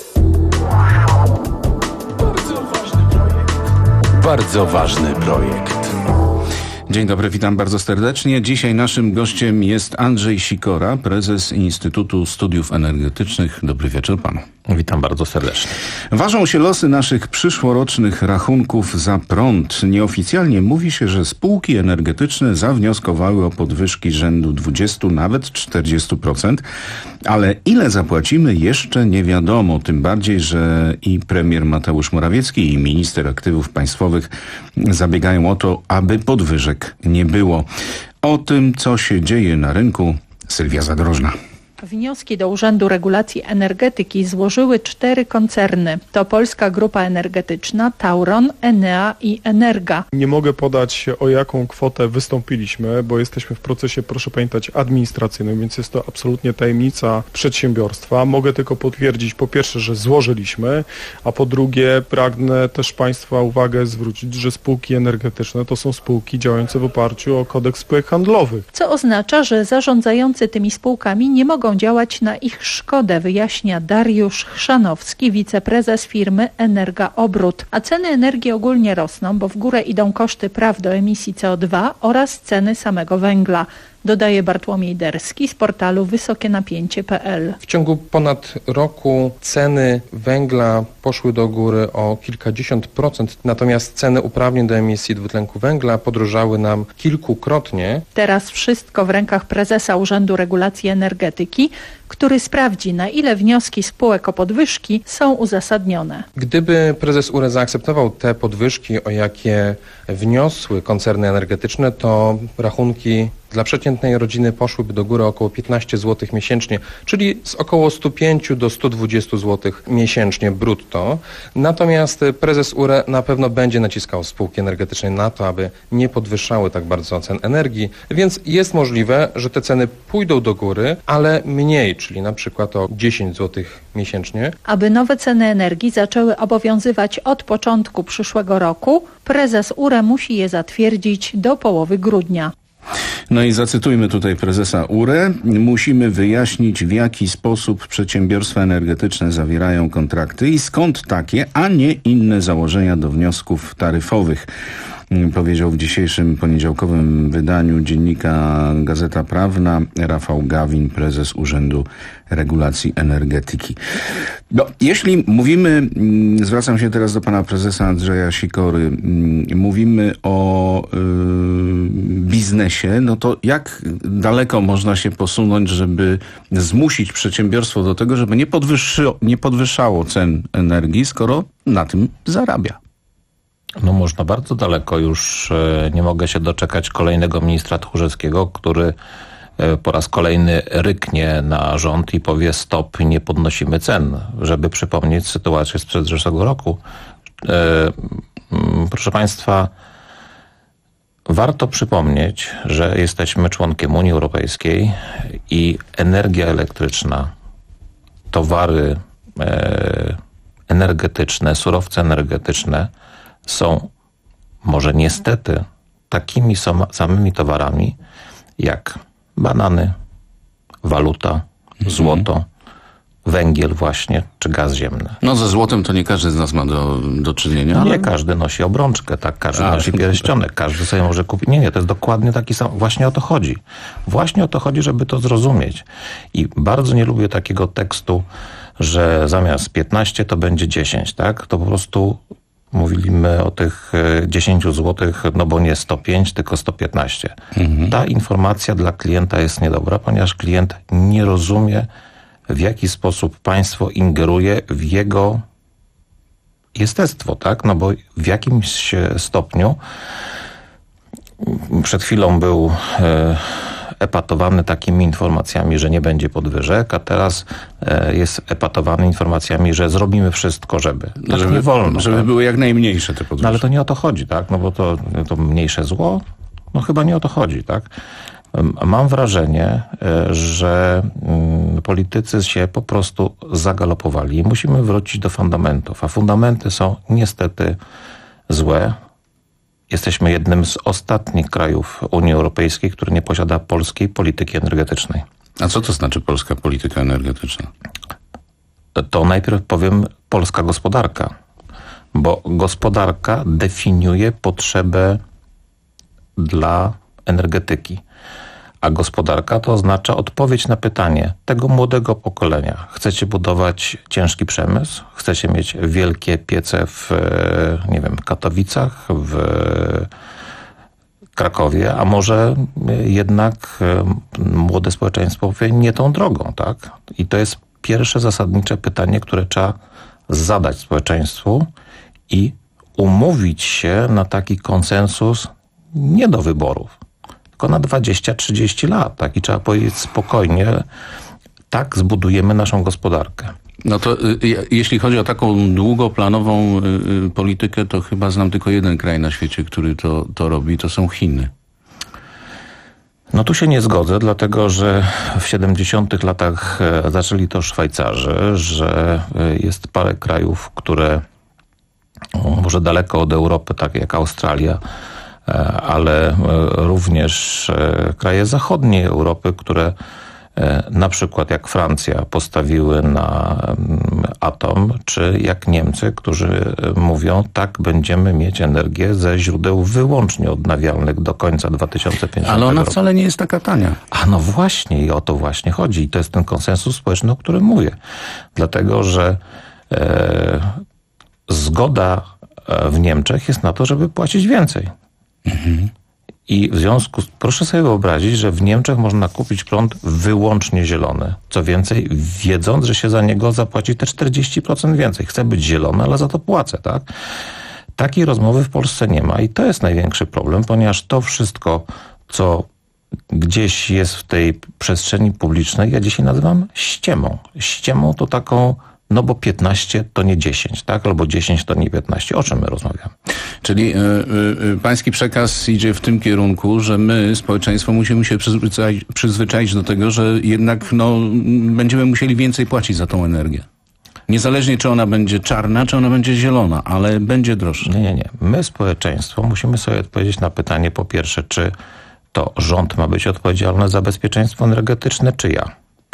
Bardzo ważny projekt. Dzień dobry, witam bardzo serdecznie. Dzisiaj naszym gościem jest Andrzej Sikora, prezes Instytutu Studiów Energetycznych. Dobry wieczór panu. Witam bardzo serdecznie. Ważą się losy naszych przyszłorocznych rachunków za prąd. Nieoficjalnie mówi się, że spółki energetyczne zawnioskowały o podwyżki rzędu dwudziestu, nawet czterdziestu procent, ale ile zapłacimy jeszcze nie wiadomo. Tym bardziej, że i premier Mateusz Morawiecki i minister aktywów państwowych zabiegają o to, aby podwyżek nie było. O tym, co się dzieje na rynku, Sylwia Zadrożna. Wnioski do Urzędu Regulacji Energetyki złożyły cztery koncerny. To Polska Grupa Energetyczna, Tauron, Enea i Energa. Nie mogę podać, o jaką kwotę wystąpiliśmy, bo jesteśmy w procesie, proszę pamiętać, administracyjnym, więc jest to absolutnie tajemnica przedsiębiorstwa. Mogę tylko potwierdzić, po pierwsze, że złożyliśmy, a po drugie pragnę też Państwa uwagę zwrócić, że spółki energetyczne to są spółki działające w oparciu o kodeks spółek handlowych. Co oznacza, że zarządzający tymi spółkami nie mogą mogą działać na ich szkodę, wyjaśnia Dariusz Chrzanowski, wiceprezes firmy Energa-Obrót. A ceny energii ogólnie rosną, bo w górę idą koszty praw do emisji C O dwa oraz ceny samego węgla. Dodaje Bartłomiej Derski z portalu wysokie napięcie kropka p l. W ciągu ponad roku ceny węgla poszły do góry o kilkadziesiąt procent, natomiast ceny uprawnień do emisji dwutlenku węgla podrożały nam kilkukrotnie. Teraz wszystko w rękach prezesa Urzędu Regulacji Energetyki, który sprawdzi, na ile wnioski spółek o podwyżki są uzasadnione. Gdyby prezes U R E zaakceptował te podwyżki, o jakie wniosły koncerny energetyczne, to rachunki dla przeciętnej rodziny poszłyby do góry około piętnaście złotych miesięcznie, czyli z około sto pięć do stu dwudziestu złotych miesięcznie brutto. Natomiast prezes U R E na pewno będzie naciskał spółki energetyczne na to, aby nie podwyższały tak bardzo cen energii, więc jest możliwe, że te ceny pójdą do góry, ale mniej, czyli na przykład o dziesięć złotych miesięcznie. Aby nowe ceny energii zaczęły obowiązywać od początku przyszłego roku, prezes U R E musi je zatwierdzić do połowy grudnia. No i zacytujmy tutaj prezesa U R E. Musimy wyjaśnić, w jaki sposób przedsiębiorstwa energetyczne zawierają kontrakty i skąd takie, a nie inne założenia do wniosków taryfowych. Powiedział w dzisiejszym poniedziałkowym wydaniu dziennika Gazeta Prawna Rafał Gawin, prezes Urzędu Regulacji Energetyki. No, jeśli mówimy, zwracam się teraz do pana prezesa Andrzeja Sikory, mówimy o y, biznesie, no to jak daleko można się posunąć, żeby zmusić przedsiębiorstwo do tego, żeby nie, podwyższy, nie podwyższało cen energii, skoro na tym zarabia? No można bardzo daleko. Już nie mogę się doczekać kolejnego ministra Tchórzewskiego, który po raz kolejny ryknie na rząd i powie stop, nie podnosimy cen, żeby przypomnieć sytuację sprzed zeszłego roku. Proszę Państwa, warto przypomnieć, że jesteśmy członkiem Unii Europejskiej i energia elektryczna, towary energetyczne, surowce energetyczne są może niestety takimi samymi towarami jak banany, waluta, mhm. złoto, węgiel właśnie, czy gaz ziemny. No ze złotem to nie każdy z nas ma do, do czynienia. Nie ale... każdy nosi obrączkę, tak, każdy A, nosi pierścionek, każdy sobie może kupić. Nie, nie, to jest dokładnie taki sam. Właśnie o to chodzi. Właśnie o to chodzi, żeby to zrozumieć. I bardzo nie lubię takiego tekstu, że zamiast piętnaście to będzie dziesięć, tak? To po prostu mówimy o tych dziesięciu złotych, no bo nie sto pięć, tylko sto piętnaście. Mhm. Ta informacja dla klienta jest niedobra, ponieważ klient nie rozumie, w jaki sposób państwo ingeruje w jego jestestwo, tak? No bo w jakimś stopniu przed chwilą był e, epatowany takimi informacjami, że nie będzie podwyżek, a teraz e, jest epatowany informacjami, że zrobimy wszystko, żeby. Tak żeby nie wolno. Żeby tak? były jak najmniejsze te podwyżki. No ale to nie o to chodzi, tak? No bo to, to mniejsze zło, no chyba nie o to chodzi, tak? Mam wrażenie, że politycy się po prostu zagalopowali i musimy wrócić do fundamentów, a fundamenty są niestety złe. Jesteśmy jednym z ostatnich krajów Unii Europejskiej, który nie posiada polskiej polityki energetycznej. A co to znaczy polska polityka energetyczna? To najpierw powiem polska gospodarka, bo gospodarka definiuje potrzebę dla energetyki. A gospodarka to oznacza odpowiedź na pytanie tego młodego pokolenia. Chcecie budować ciężki przemysł? Chcecie mieć wielkie piece w, nie wiem, Katowicach, w Krakowie, a może jednak młode społeczeństwo powie nie tą drogą, tak? I to jest pierwsze zasadnicze pytanie, które trzeba zadać społeczeństwu i umówić się na taki konsensus nie do wyborów, tylko na dwadzieścia trzydzieści lat. Tak? I trzeba powiedzieć spokojnie, tak zbudujemy naszą gospodarkę. No to y, jeśli chodzi o taką długoplanową y, politykę, to chyba znam tylko jeden kraj na świecie, który to, to robi, to są Chiny. No tu się nie zgodzę, dlatego że w siedemdziesiątych latach zaczęli to Szwajcarzy, że jest parę krajów, które może daleko od Europy, tak jak Australia, ale również kraje zachodniej Europy, które na przykład jak Francja postawiły na atom, czy jak Niemcy, którzy mówią, tak, będziemy mieć energię ze źródeł wyłącznie odnawialnych do końca dwa tysiące pięćdziesiątego Ale ona roku. wcale nie jest taka tania. A no właśnie i o to właśnie chodzi. I to jest ten konsensus społeczny, o którym mówię. Dlatego, że e, zgoda w Niemczech jest na to, żeby płacić więcej. Mhm. I w związku z... Proszę sobie wyobrazić, że w Niemczech można kupić prąd wyłącznie zielony. Co więcej, wiedząc, że się za niego zapłaci te czterdzieści procent więcej. Chcę być zielony, ale za to płacę, tak? Takiej rozmowy w Polsce nie ma i to jest największy problem, ponieważ to wszystko, co gdzieś jest w tej przestrzeni publicznej, ja dzisiaj nazywam ściemą. Ściemą to taką, no bo piętnaście to nie dziesięć, tak? Albo dziesięć to nie piętnaście. O czym my rozmawiamy? Czyli y, y, pański przekaz idzie w tym kierunku, że my, społeczeństwo, musimy się przyzwyczaić, przyzwyczaić do tego, że jednak no, będziemy musieli więcej płacić za tą energię. Niezależnie, czy ona będzie czarna, czy ona będzie zielona, ale będzie droższa. Nie, nie, nie. My, społeczeństwo, musimy sobie odpowiedzieć na pytanie, po pierwsze, czy to rząd ma być odpowiedzialny za bezpieczeństwo energetyczne, czy ja?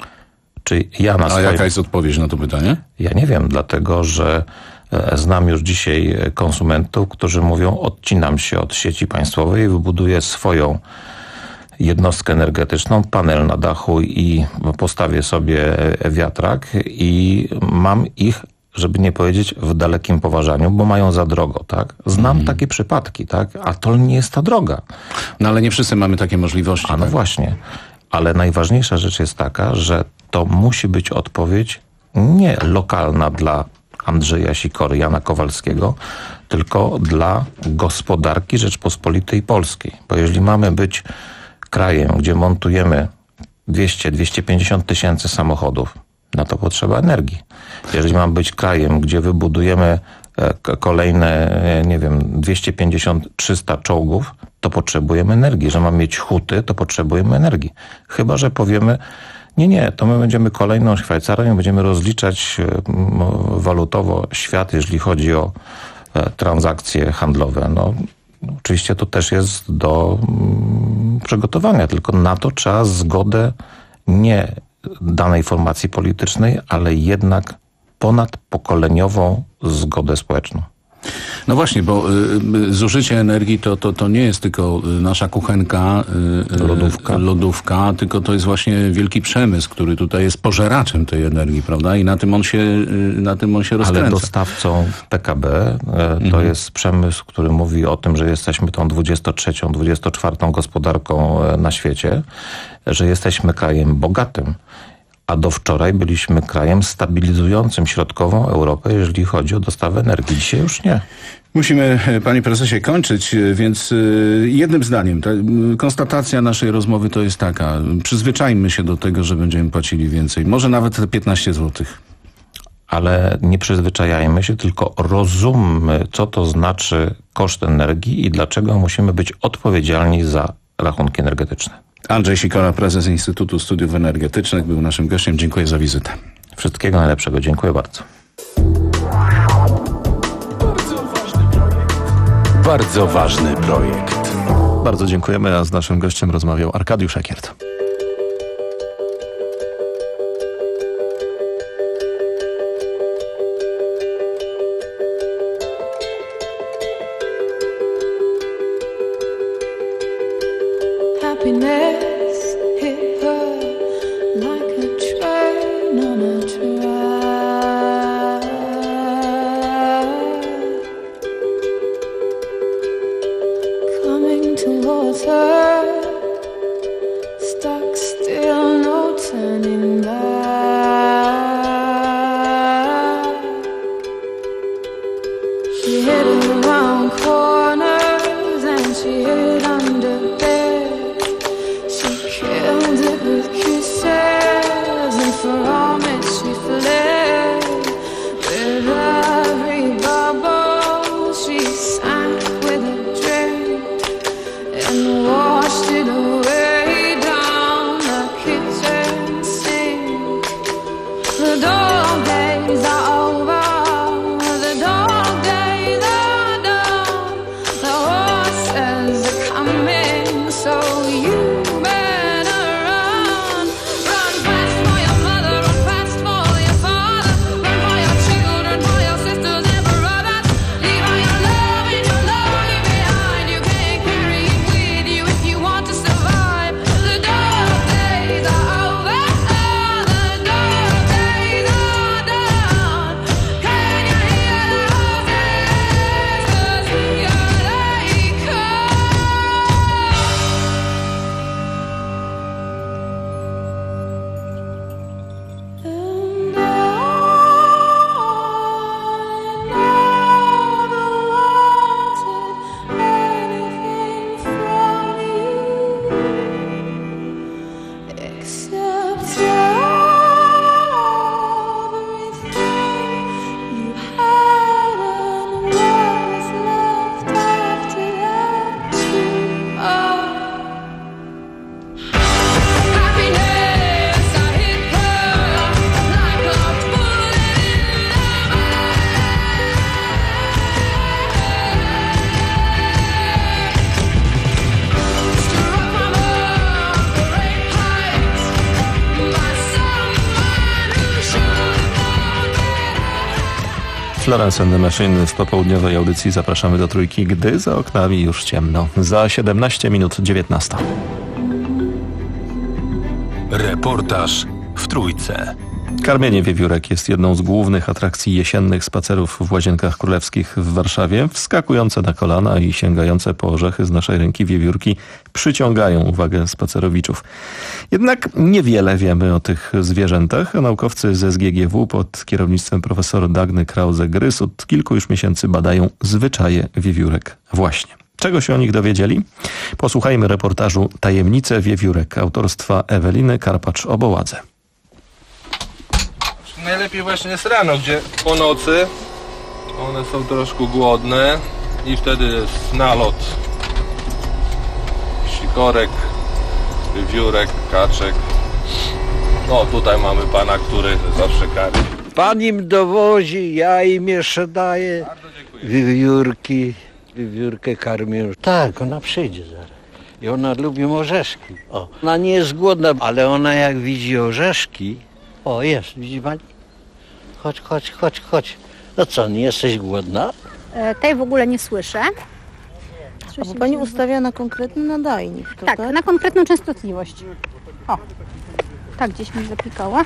Czy ja na A swoim... jaka jest odpowiedź na to pytanie? Ja nie wiem, dlatego że znam już dzisiaj konsumentów, którzy mówią, odcinam się od sieci państwowej, wybuduję swoją jednostkę energetyczną, panel na dachu i postawię sobie wiatrak i mam ich, żeby nie powiedzieć, w dalekim poważaniu, bo mają za drogo, tak? Znam mm. takie przypadki, tak? A to nie jest ta droga. No ale nie wszyscy mamy takie możliwości. A no tak? właśnie. Ale najważniejsza rzecz jest taka, że to musi być odpowiedź nie lokalna dla Andrzeja Sikory, Jana Kowalskiego, tylko dla gospodarki Rzeczpospolitej Polskiej. Bo jeżeli mamy być krajem, gdzie montujemy dwieście do dwustu pięćdziesięciu tysięcy samochodów, na to potrzeba energii. Jeżeli mamy być krajem, gdzie wybudujemy kolejne, nie wiem, dwieście pięćdziesiąt do trzystu czołgów, to potrzebujemy energii. Że mamy mieć huty, to potrzebujemy energii. Chyba że powiemy, nie, nie, to my będziemy kolejną Szwajcarią, będziemy rozliczać walutowo świat, jeżeli chodzi o transakcje handlowe. No, oczywiście to też jest do mm, przygotowania, tylko na to trzeba zgodę nie danej formacji politycznej, ale jednak ponadpokoleniową zgodę społeczną. No właśnie, bo y, zużycie energii to, to, to nie jest tylko nasza kuchenka, y, lodówka. lodówka, tylko to jest właśnie wielki przemysł, który tutaj jest pożeraczem tej energii, prawda? I na tym on się, y, na tym on się rozkręca. Ale dostawcą P K B y, to mhm. jest przemysł, który mówi o tym, że jesteśmy tą dwudziestą trzecią, dwudziestą czwartą gospodarką na świecie, że jesteśmy krajem bogatym. A do wczoraj byliśmy krajem stabilizującym środkową Europę, jeżeli chodzi o dostawę energii. Dzisiaj już nie. Musimy, panie prezesie, kończyć, więc jednym zdaniem. Ta konstatacja naszej rozmowy to jest taka. Przyzwyczajmy się do tego, że będziemy płacili więcej. Może nawet te piętnaście złotych. Ale nie przyzwyczajajmy się, tylko rozummy, co to znaczy koszt energii i dlaczego musimy być odpowiedzialni za rachunki energetyczne. Andrzej Sikora, prezes Instytutu Studiów Energetycznych, był naszym gościem. Dziękuję za wizytę. Wszystkiego najlepszego. Dziękuję bardzo. Bardzo ważny projekt. Bardzo dziękujemy, a z naszym gościem rozmawiał Arkadiusz Ekiert. Happiness hit her like a train on a track. Coming towards her, stuck still, no turning back. She hid around corners and she hid under bed. Killed it with kisses, and for all it she fled. With every bubble she sank with a drink and washed it away down the kitchen sink. The dog days are over, the dog days are done. The horses are coming, so you better run, run Florence and the Machine w popołudniowej audycji zapraszamy do Trójki, gdy za oknami już ciemno. Za siedemnaście minut dziewiętnasta. Reportaż w Trójce. Karmienie wiewiórek jest jedną z głównych atrakcji jesiennych spacerów w Łazienkach Królewskich w Warszawie. Wskakujące na kolana i sięgające po orzechy z naszej ręki wiewiórki przyciągają uwagę spacerowiczów. Jednak niewiele wiemy o tych zwierzętach, a naukowcy z S G G W pod kierownictwem profesor Dagny Krause-Grys od kilku już miesięcy badają zwyczaje wiewiórek właśnie. Czego się o nich dowiedzieli? Posłuchajmy reportażu Tajemnice wiewiórek autorstwa Eweliny Karpacz-Oboładze. Najlepiej właśnie jest rano, gdzie po nocy one są troszkę głodne i wtedy jest nalot sikorek, wiewiórek, kaczek. No tutaj mamy pana, który zawsze karmi. Pan im dowozi, ja im jeszcze daję wiewiórki, wiewiórkę karmię. Tak, ona przyjdzie zaraz. I ona lubi orzeszki. O, ona nie jest głodna, ale ona jak widzi orzeszki, o jest, widzi pani? Chodź, chodź, chodź, chodź. No co, nie jesteś głodna? E, tej w ogóle nie słyszę. A bo pani ustawia na konkretny nadajnik, to tak, tak, na konkretną częstotliwość. O, tak gdzieś mi zapikała.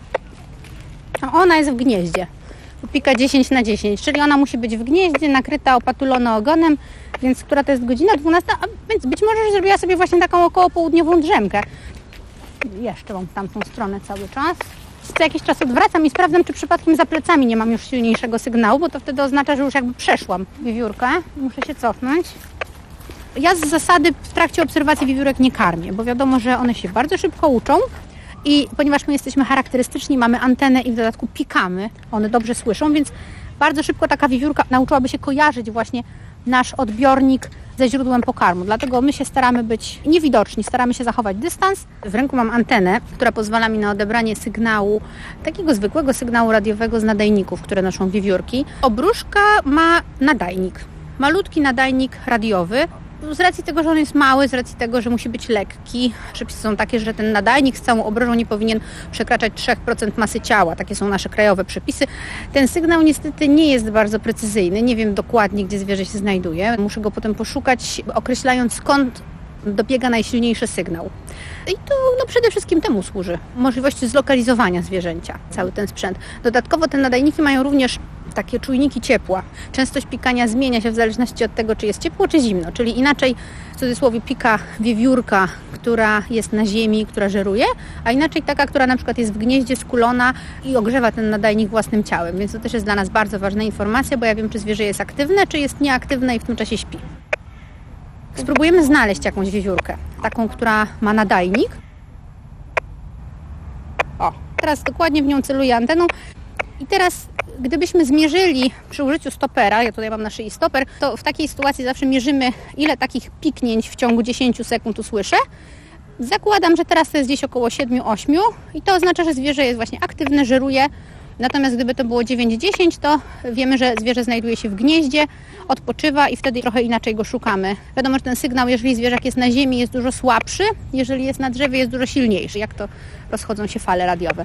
A ona jest w gnieździe. Pika dziesięć na dziesięć, czyli ona musi być w gnieździe, nakryta, opatulona ogonem, więc która to jest godzina dwunasta, a więc być może zrobiła sobie właśnie taką około południową drzemkę. Jeszcze mam w tamtą stronę cały czas. Co jakiś czas odwracam i sprawdzam, czy przypadkiem za plecami nie mam już silniejszego sygnału, bo to wtedy oznacza, że już jakby przeszłam wiewiórkę. Muszę się cofnąć. Ja z zasady w trakcie obserwacji wiewiórek nie karmię, bo wiadomo, że one się bardzo szybko uczą i ponieważ my jesteśmy charakterystyczni, mamy antenę i w dodatku pikamy, one dobrze słyszą, więc bardzo szybko taka wiewiórka nauczyłaby się kojarzyć właśnie nasz odbiornik ze źródłem pokarmu. Dlatego my się staramy być niewidoczni, staramy się zachować dystans. W ręku mam antenę, która pozwala mi na odebranie sygnału, takiego zwykłego sygnału radiowego z nadajników, które noszą wiewiórki. Obruszka ma nadajnik, malutki nadajnik radiowy. Z racji tego, że on jest mały, z racji tego, że musi być lekki, przepisy są takie, że ten nadajnik z całą obrożą nie powinien przekraczać trzy procent masy ciała. Takie są nasze krajowe przepisy. Ten sygnał niestety nie jest bardzo precyzyjny. Nie wiem dokładnie, gdzie zwierzę się znajduje. Muszę go potem poszukać, określając, skąd dobiega najsilniejszy sygnał. I to no, przede wszystkim temu służy. Możliwość zlokalizowania zwierzęcia, cały ten sprzęt. Dodatkowo te nadajniki mają również takie czujniki ciepła. Częstość pikania zmienia się w zależności od tego, czy jest ciepło, czy zimno. Czyli inaczej, w cudzysłowie, pika wiewiórka, która jest na ziemi, która żeruje, a inaczej taka, która na przykład jest w gnieździe skulona i ogrzewa ten nadajnik własnym ciałem. Więc to też jest dla nas bardzo ważna informacja, bo ja wiem, czy zwierzę jest aktywne, czy jest nieaktywne i w tym czasie śpi. Spróbujemy znaleźć jakąś wiewiórkę, taką, która ma nadajnik. O, teraz dokładnie w nią celuję anteną. I teraz, gdybyśmy zmierzyli przy użyciu stopera, ja tutaj mam na szyi stoper, to w takiej sytuacji zawsze mierzymy, ile takich piknięć w ciągu dziesięć sekund usłyszę. Zakładam, że teraz to jest gdzieś około siedem osiem i to oznacza, że zwierzę jest właśnie aktywne, żeruje. Natomiast gdyby to było dziewięć dziesięć, to wiemy, że zwierzę znajduje się w gnieździe, odpoczywa i wtedy trochę inaczej go szukamy. Wiadomo, że ten sygnał, jeżeli zwierzak jest na ziemi, jest dużo słabszy, jeżeli jest na drzewie, jest dużo silniejszy. Jak to rozchodzą się fale radiowe.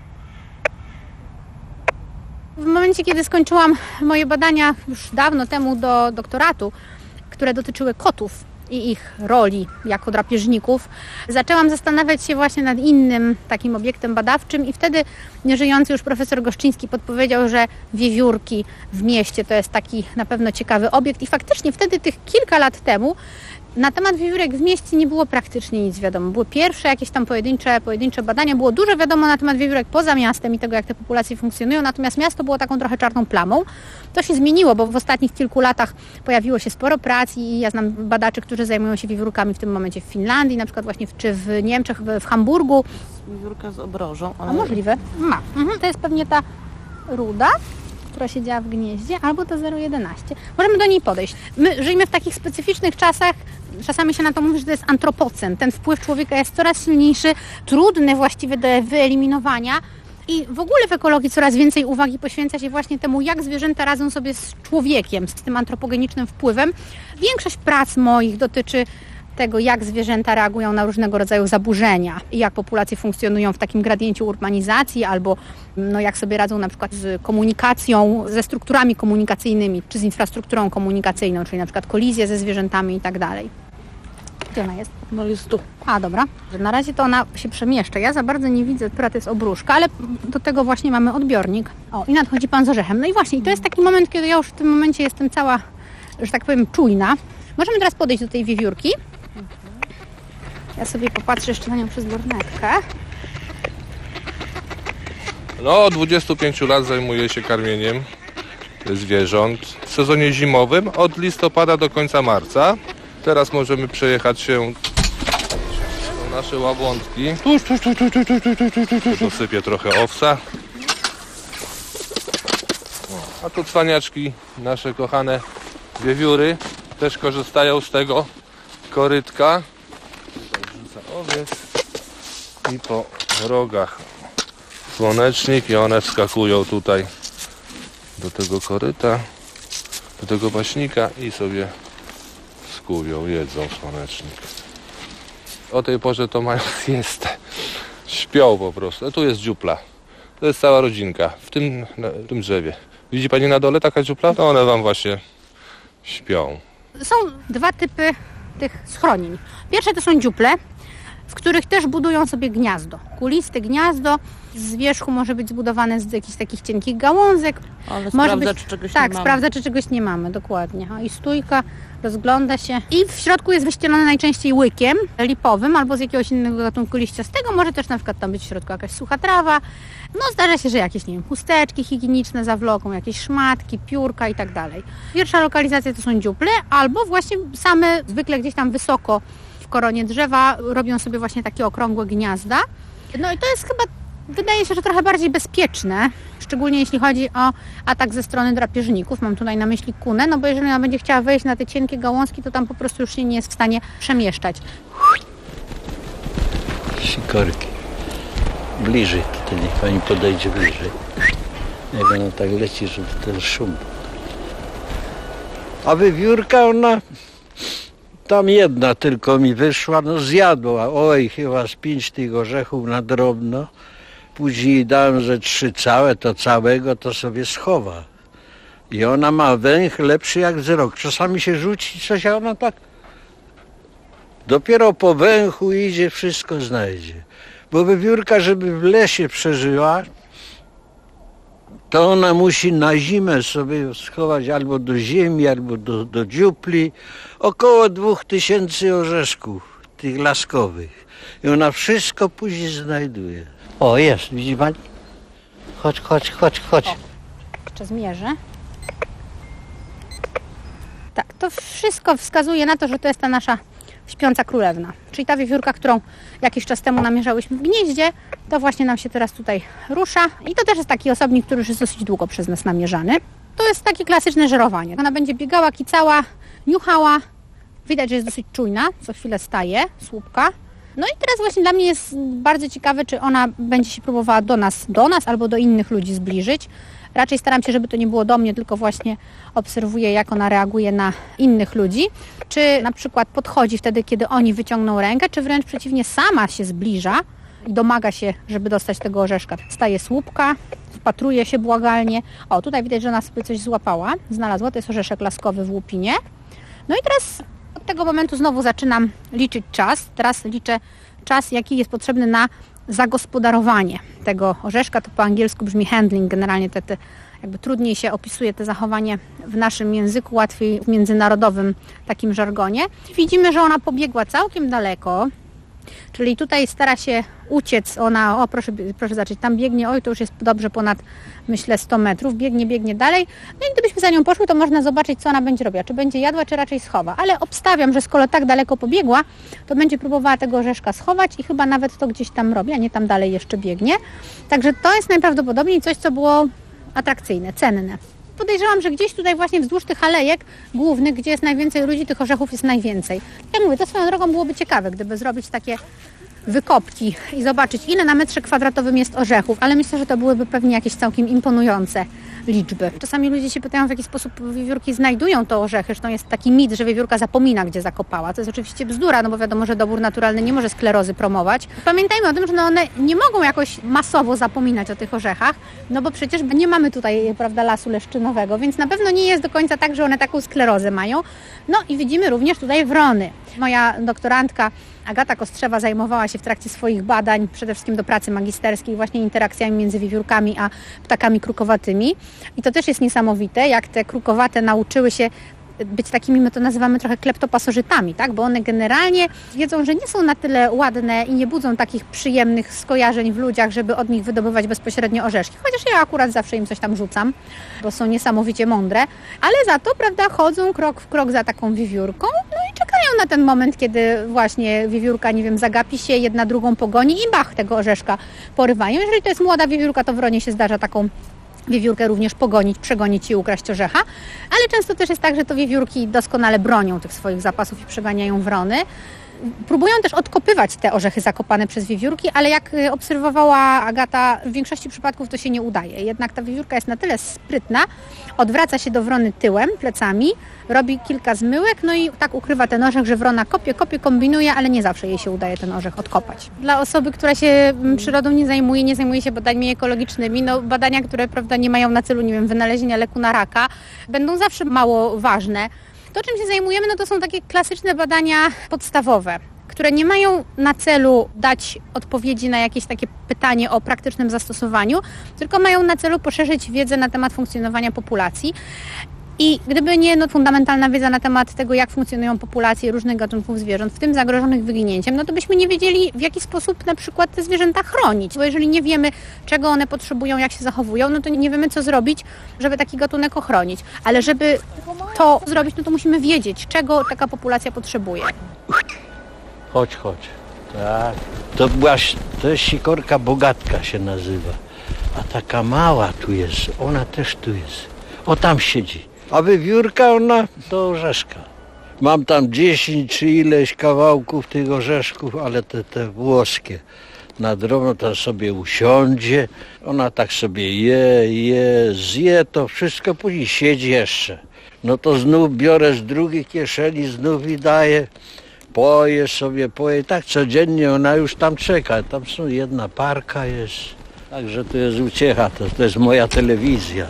W momencie, kiedy skończyłam moje badania już dawno temu do doktoratu, które dotyczyły kotów i ich roli jako drapieżników, zaczęłam zastanawiać się właśnie nad innym takim obiektem badawczym i wtedy nieżyjący już profesor Goszczyński podpowiedział, że wiewiórki w mieście to jest taki na pewno ciekawy obiekt i faktycznie wtedy, tych kilka lat temu, na temat wiewiórek w mieście nie było praktycznie nic wiadomo. Były pierwsze jakieś tam pojedyncze, pojedyncze badania, było dużo wiadomo na temat wiewiórek poza miastem i tego, jak te populacje funkcjonują, natomiast miasto było taką trochę czarną plamą. To się zmieniło, bo w ostatnich kilku latach pojawiło się sporo prac i ja znam badaczy, którzy zajmują się wiewiórkami w tym momencie w Finlandii, na przykład właśnie w, czy w Niemczech, w, w Hamburgu. Wiewiórka z obrożą. Ale... A możliwe? Ma. Mhm. To jest pewnie ta ruda, która siedziała w gnieździe, albo to zero jedenaście. Możemy do niej podejść. My żyjemy w takich specyficznych czasach, czasami się na to mówi, że to jest antropocen. Ten wpływ człowieka jest coraz silniejszy, trudny właściwie do wyeliminowania i w ogóle w ekologii coraz więcej uwagi poświęca się właśnie temu, jak zwierzęta radzą sobie z człowiekiem, z tym antropogenicznym wpływem. Większość prac moich dotyczy tego, jak zwierzęta reagują na różnego rodzaju zaburzenia i jak populacje funkcjonują w takim gradiencie urbanizacji albo no, jak sobie radzą na przykład z komunikacją, ze strukturami komunikacyjnymi czy z infrastrukturą komunikacyjną, czyli na przykład kolizje ze zwierzętami i tak dalej. Gdzie ona jest? No jest tu. A, dobra. Na razie to ona się przemieszcza. Ja za bardzo nie widzę, która to jest obruszka, ale do tego właśnie mamy odbiornik. O, i nadchodzi pan z orzechem. No i właśnie, to jest taki moment, kiedy ja już w tym momencie jestem cała, że tak powiem, czujna. Możemy teraz podejść do tej wiewiórki. Ja sobie popatrzę jeszcze na nią przez lornetkę. No, od dwudziestu pięciu lat zajmuję się karmieniem zwierząt w sezonie zimowym od listopada do końca marca. Teraz możemy przejechać się do nasze łabądki. Tuż, tuż, tuż, tuż, tuż, tuż, tuż, tuż, tuż. Dosypię trochę owsa. A tu cwaniaczki, nasze kochane wiewióry, też korzystają z tego korytka. Wrzucam owiec i po rogach słonecznik i one wskakują tutaj do tego koryta, do tego baśnika i sobie skuwią, jedzą słonecznik. O tej porze to mają siestę. Śpią po prostu. A tu jest dziupla. To jest cała rodzinka w tym, w tym drzewie. Widzi pani na dole taka dziupla? To one wam właśnie śpią. Są dwa typy tych schronień. Pierwsze to są dziuple, w których też budują sobie gniazdo. Kuliste gniazdo. Z wierzchu może być zbudowane z jakichś takich cienkich gałązek. Ale może sprawdza, być, czy czegoś tak, nie mamy. sprawdza, czy czegoś nie mamy, dokładnie. O, i stójka, rozgląda się. I w środku jest wyścielone najczęściej łykiem lipowym albo z jakiegoś innego gatunku liściastego. Może też na przykład tam być w środku jakaś sucha trawa. No zdarza się, że jakieś, nie wiem, chusteczki higieniczne zawloką, jakieś szmatki, piórka i tak dalej. Pierwsza lokalizacja to są dziuple, albo właśnie same zwykle gdzieś tam wysoko w koronie drzewa robią sobie właśnie takie okrągłe gniazda. No i to jest chyba, wydaje się, że trochę bardziej bezpieczne, szczególnie jeśli chodzi o atak ze strony drapieżników. Mam tutaj na myśli kunę, no bo jeżeli ona będzie chciała wejść na te cienkie gałązki, to tam po prostu już się nie jest w stanie przemieszczać. Sikorki. Bliżej tutaj, niech pani podejdzie bliżej. Jak ona tak leci, że to ten szum. A wiewiórka, ona tam jedna tylko mi wyszła, no zjadła. Oj, chyba z pięć tych orzechów na drobno. Później dałem, że trzy całe, to całego to sobie schowa. I ona ma węch lepszy jak wzrok. Czasami się rzuci coś, a ona tak dopiero po węchu idzie, wszystko znajdzie. Bo wiewiórka, żeby w lesie przeżyła, to ona musi na zimę sobie schować albo do ziemi, albo do, do dziupli około dwóch tysięcy orzeszków, tych laskowych. I ona wszystko później znajduje. O, jest, widzi pani? Chodź, chodź, chodź, chodź. O, jeszcze zmierzę. Tak, to wszystko wskazuje na to, że to jest ta nasza śpiąca królewna. Czyli ta wiewiórka, którą jakiś czas temu namierzałyśmy w gnieździe, to właśnie nam się teraz tutaj rusza. I to też jest taki osobnik, który już jest dosyć długo przez nas namierzany. To jest takie klasyczne żerowanie. Ona będzie biegała, kicała, niuchała. Widać, że jest dosyć czujna. Co chwilę staje, słupka. No i teraz właśnie dla mnie jest bardzo ciekawe, czy ona będzie się próbowała do nas, do nas albo do innych ludzi zbliżyć. Raczej staram się, żeby to nie było do mnie, tylko właśnie obserwuję, jak ona reaguje na innych ludzi. Czy na przykład podchodzi wtedy, kiedy oni wyciągną rękę, czy wręcz przeciwnie, sama się zbliża i domaga się, żeby dostać tego orzeszka. Staje słupka, wpatruje się błagalnie. O, tutaj widać, że ona sobie coś złapała, znalazła. To jest orzeszek laskowy w łupinie. No i teraz od tego momentu znowu zaczynam liczyć czas. Teraz liczę czas, jaki jest potrzebny na zagospodarowanie tego orzeszka. To po angielsku brzmi handling. Generalnie te, te jakby trudniej się opisuje te zachowanie w naszym języku, łatwiej w międzynarodowym takim żargonie. Widzimy, że ona pobiegła całkiem daleko, czyli tutaj stara się uciec. Ona, o proszę, proszę zobaczyć, tam biegnie, oj to już jest dobrze ponad, myślę, sto metrów, biegnie, biegnie dalej. No i gdybyśmy za nią poszły, to można zobaczyć, co ona będzie robiła, czy będzie jadła, czy raczej schowa. Ale obstawiam, że skoro tak daleko pobiegła, to będzie próbowała tego orzeszka schować i chyba nawet to gdzieś tam robi, a nie tam dalej jeszcze biegnie. Także to jest najprawdopodobniej coś, co było atrakcyjne, cenne. Podejrzewam, że gdzieś tutaj właśnie wzdłuż tych alejek głównych, gdzie jest najwięcej ludzi, tych orzechów jest najwięcej. Jak mówię, to swoją drogą byłoby ciekawe, gdyby zrobić takie wykopki i zobaczyć, ile na metrze kwadratowym jest orzechów, ale myślę, że to byłyby pewnie jakieś całkiem imponujące liczby. Czasami ludzie się pytają, w jaki sposób wiewiórki znajdują te orzechy. Zresztą jest taki mit, że wiewiórka zapomina, gdzie zakopała. To jest oczywiście bzdura, no bo wiadomo, że dobór naturalny nie może sklerozy promować. Pamiętajmy o tym, że no one nie mogą jakoś masowo zapominać o tych orzechach, no bo przecież nie mamy tutaj, prawda, lasu leszczynowego, więc na pewno nie jest do końca tak, że one taką sklerozę mają. No i widzimy również tutaj wrony. Moja doktorantka Agata Kostrzewa zajmowała się w trakcie swoich badań, przede wszystkim do pracy magisterskiej, właśnie interakcjami między wiewiórkami a ptakami krukowatymi. I to też jest niesamowite, jak te krukowate nauczyły się być takimi, my to nazywamy trochę kleptopasożytami, tak? Bo one generalnie wiedzą, że nie są na tyle ładne i nie budzą takich przyjemnych skojarzeń w ludziach, żeby od nich wydobywać bezpośrednio orzeszki. Chociaż ja akurat zawsze im coś tam rzucam, bo są niesamowicie mądre, ale za to, prawda, chodzą krok w krok za taką wiewiórką, no i czekają na ten moment, kiedy właśnie wiewiórka, nie wiem, zagapi się, jedna drugą pogoni i bach, tego orzeszka porywają. Jeżeli to jest młoda wiewiórka, to wronie się zdarza taką wiewiórkę również pogonić, przegonić i ukraść orzecha, ale często też jest tak, że to wiewiórki doskonale bronią tych swoich zapasów i przeganiają wrony. Próbują też odkopywać te orzechy zakopane przez wiewiórki, ale jak obserwowała Agata, w większości przypadków to się nie udaje. Jednak ta wiewiórka jest na tyle sprytna, odwraca się do wrony tyłem, plecami, robi kilka zmyłek, no i tak ukrywa ten orzech, że wrona kopie, kopie, kombinuje, ale nie zawsze jej się udaje ten orzech odkopać. Dla osoby, która się przyrodą nie zajmuje, nie zajmuje się badaniami ekologicznymi, no badania, które, prawda, nie mają na celu, nie wiem, wynalezienia leku na raka, będą zawsze mało ważne. To, czym się zajmujemy, no to są takie klasyczne badania podstawowe, które nie mają na celu dać odpowiedzi na jakieś takie pytanie o praktycznym zastosowaniu, tylko mają na celu poszerzyć wiedzę na temat funkcjonowania populacji. I gdyby nie no, fundamentalna wiedza na temat tego, jak funkcjonują populacje różnych gatunków zwierząt, w tym zagrożonych wyginięciem, no to byśmy nie wiedzieli, w jaki sposób na przykład te zwierzęta chronić. Bo jeżeli nie wiemy, czego one potrzebują, jak się zachowują, no to nie wiemy, co zrobić, żeby taki gatunek ochronić. Ale żeby to zrobić, no to musimy wiedzieć, czego taka populacja potrzebuje. Chodź, chodź. Tak. To właśnie, to jest sikorka bogatka się nazywa. A taka mała tu jest, ona też tu jest. O, tam siedzi. A wiewiórka, ona do orzeszka. Mam tam dziesięć czy ileś kawałków tych orzeszków, ale te, te włoskie. Na drobno to sobie usiądzie, ona tak sobie je, je, zje to wszystko, później siedzi jeszcze. No to znów biorę z drugiej kieszeni, znów i daję. Poje sobie, poje. Tak codziennie ona już tam czeka. Tam są jedna parka jest. Także to jest uciecha, to, to jest moja telewizja.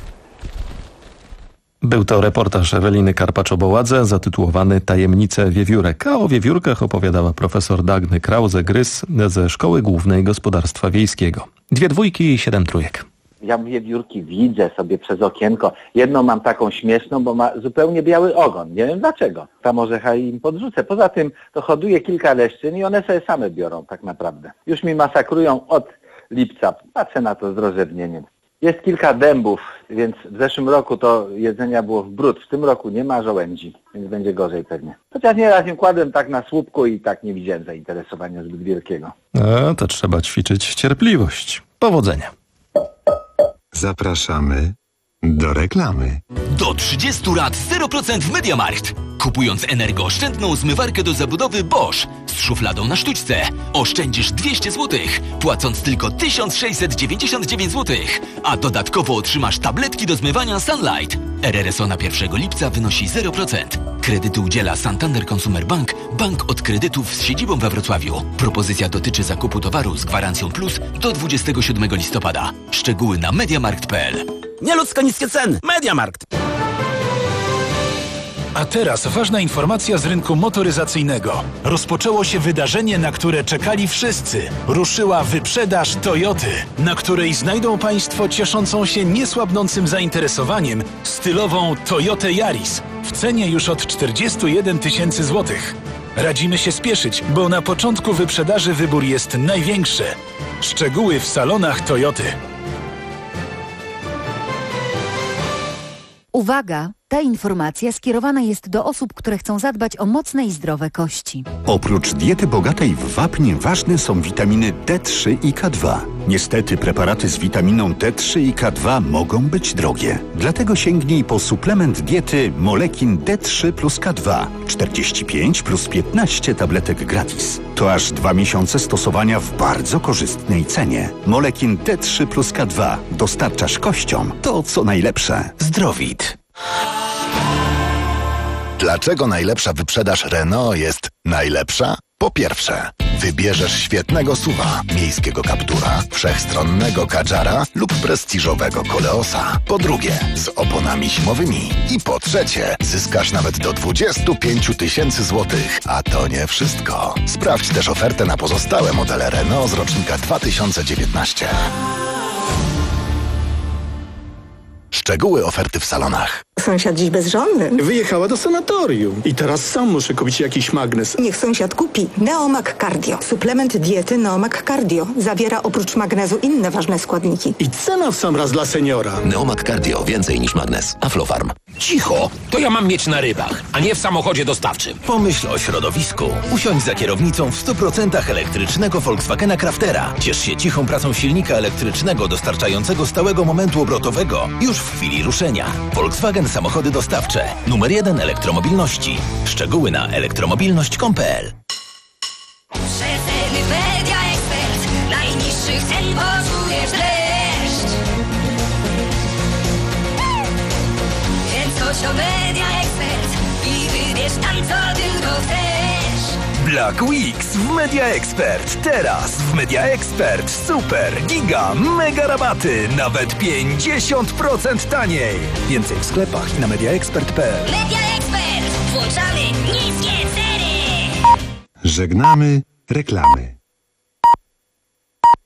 Był to reportaż Eweliny Karpacz-Oboładze zatytułowany Tajemnice wiewiórek, a o wiewiórkach opowiadała profesor Dagny Krause-Grys ze Szkoły Głównej Gospodarstwa Wiejskiego. Dwie dwójki i siedem trójek. Ja wiewiórki widzę sobie przez okienko. Jedną mam taką śmieszną, bo ma zupełnie biały ogon. Nie wiem dlaczego. Tam orzecha im podrzucę. Poza tym to hoduje kilka leszczyn i one sobie same biorą tak naprawdę. Już mi masakrują od lipca. Patrzę na to z rozrzewnieniem. Jest kilka dębów, więc w zeszłym roku to jedzenia było w bród. W tym roku nie ma żołędzi, więc będzie gorzej pewnie. Chociaż nieraz im kładłem tak na słupku i tak nie widziałem zainteresowania zbyt wielkiego. A to trzeba ćwiczyć cierpliwość. Powodzenia. Zapraszamy do reklamy. Do trzydziestu lat zero procent w MediaMarkt. Kupując energooszczędną zmywarkę do zabudowy Bosch z szufladą na sztućce oszczędzisz dwieście złotych, płacąc tylko tysiąc sześćset dziewięćdziesiąt dziewięć złotych, a dodatkowo otrzymasz tabletki do zmywania Sunlight. R R S O na pierwszego lipca wynosi zero procent. Kredyty udziela Santander Consumer Bank, bank od kredytów z siedzibą we Wrocławiu. Propozycja dotyczy zakupu towaru z gwarancją plus do dwudziestego siódmego listopada. Szczegóły na mediamarkt kropka p l. Nieludzko niskie ceny. MediaMarkt. A teraz ważna informacja z rynku motoryzacyjnego. Rozpoczęło się wydarzenie, na które czekali wszyscy. Ruszyła wyprzedaż Toyoty, na której znajdą Państwo cieszącą się niesłabnącym zainteresowaniem stylową Toyotę Yaris w cenie już od czterdziestu jeden tysięcy złotych. Radzimy się spieszyć, bo na początku wyprzedaży wybór jest największy. Szczegóły w salonach Toyoty. Uwaga! Ta informacja skierowana jest do osób, które chcą zadbać o mocne i zdrowe kości. Oprócz diety bogatej w wapń ważne są witaminy D trzy i K dwa. Niestety preparaty z witaminą D trzy i K dwa mogą być drogie. Dlatego sięgnij po suplement diety Molekin D trzy plus K dwa. czterdzieści pięć plus piętnaście tabletek gratis. To aż dwa miesiące stosowania w bardzo korzystnej cenie. Molekin D trzy plus K dwa. Dostarczasz kościom to, co najlepsze. Zdrowit. Dlaczego najlepsza wyprzedaż Renault jest najlepsza? Po pierwsze, wybierzesz świetnego suwa, miejskiego Captura, wszechstronnego Kadżara lub prestiżowego Koleosa. Po drugie, z oponami zimowymi. I po trzecie, zyskasz nawet do dwadzieścia pięć tysięcy złotych. A to nie wszystko. Sprawdź też ofertę na pozostałe modele Renault z rocznika dwa tysiące dziewiętnastego. Szczegóły oferty w salonach. Sąsiad dziś bezżonny. Wyjechała do sanatorium i teraz sam muszę kupić jakiś magnes. Niech sąsiad kupi Neomag Cardio. Suplement diety Neomag Cardio. Zawiera oprócz magnezu inne ważne składniki. I cena w sam raz dla seniora. Neomag Cardio. Więcej niż magnes. Aflofarm. Cicho! To ja mam mieć na rybach, a nie w samochodzie dostawczym. Pomyśl o środowisku. Usiądź za kierownicą w stu procentach elektrycznego Volkswagena Craftera. Ciesz się cichą pracą silnika elektrycznego dostarczającego stałego momentu obrotowego już w chwili ruszenia. Volkswagen Samochody dostawcze. Numer jeden elektromobilności. Szczegóły na elektromobilność kropka com kropka p l. Przeceny Media Expert. Najniższych cen poczujesz dreszcz. Więc chodź do Media Expert i wybierz tam, co tylko chcesz. Black Weeks w Media Expert. Teraz w Media Expert super, giga, mega rabaty. Nawet pięćdziesiąt procent taniej. Więcej w sklepach i na mediaexpert kropka p l. Media Expert. Włączamy niskie ceny. Żegnamy reklamy.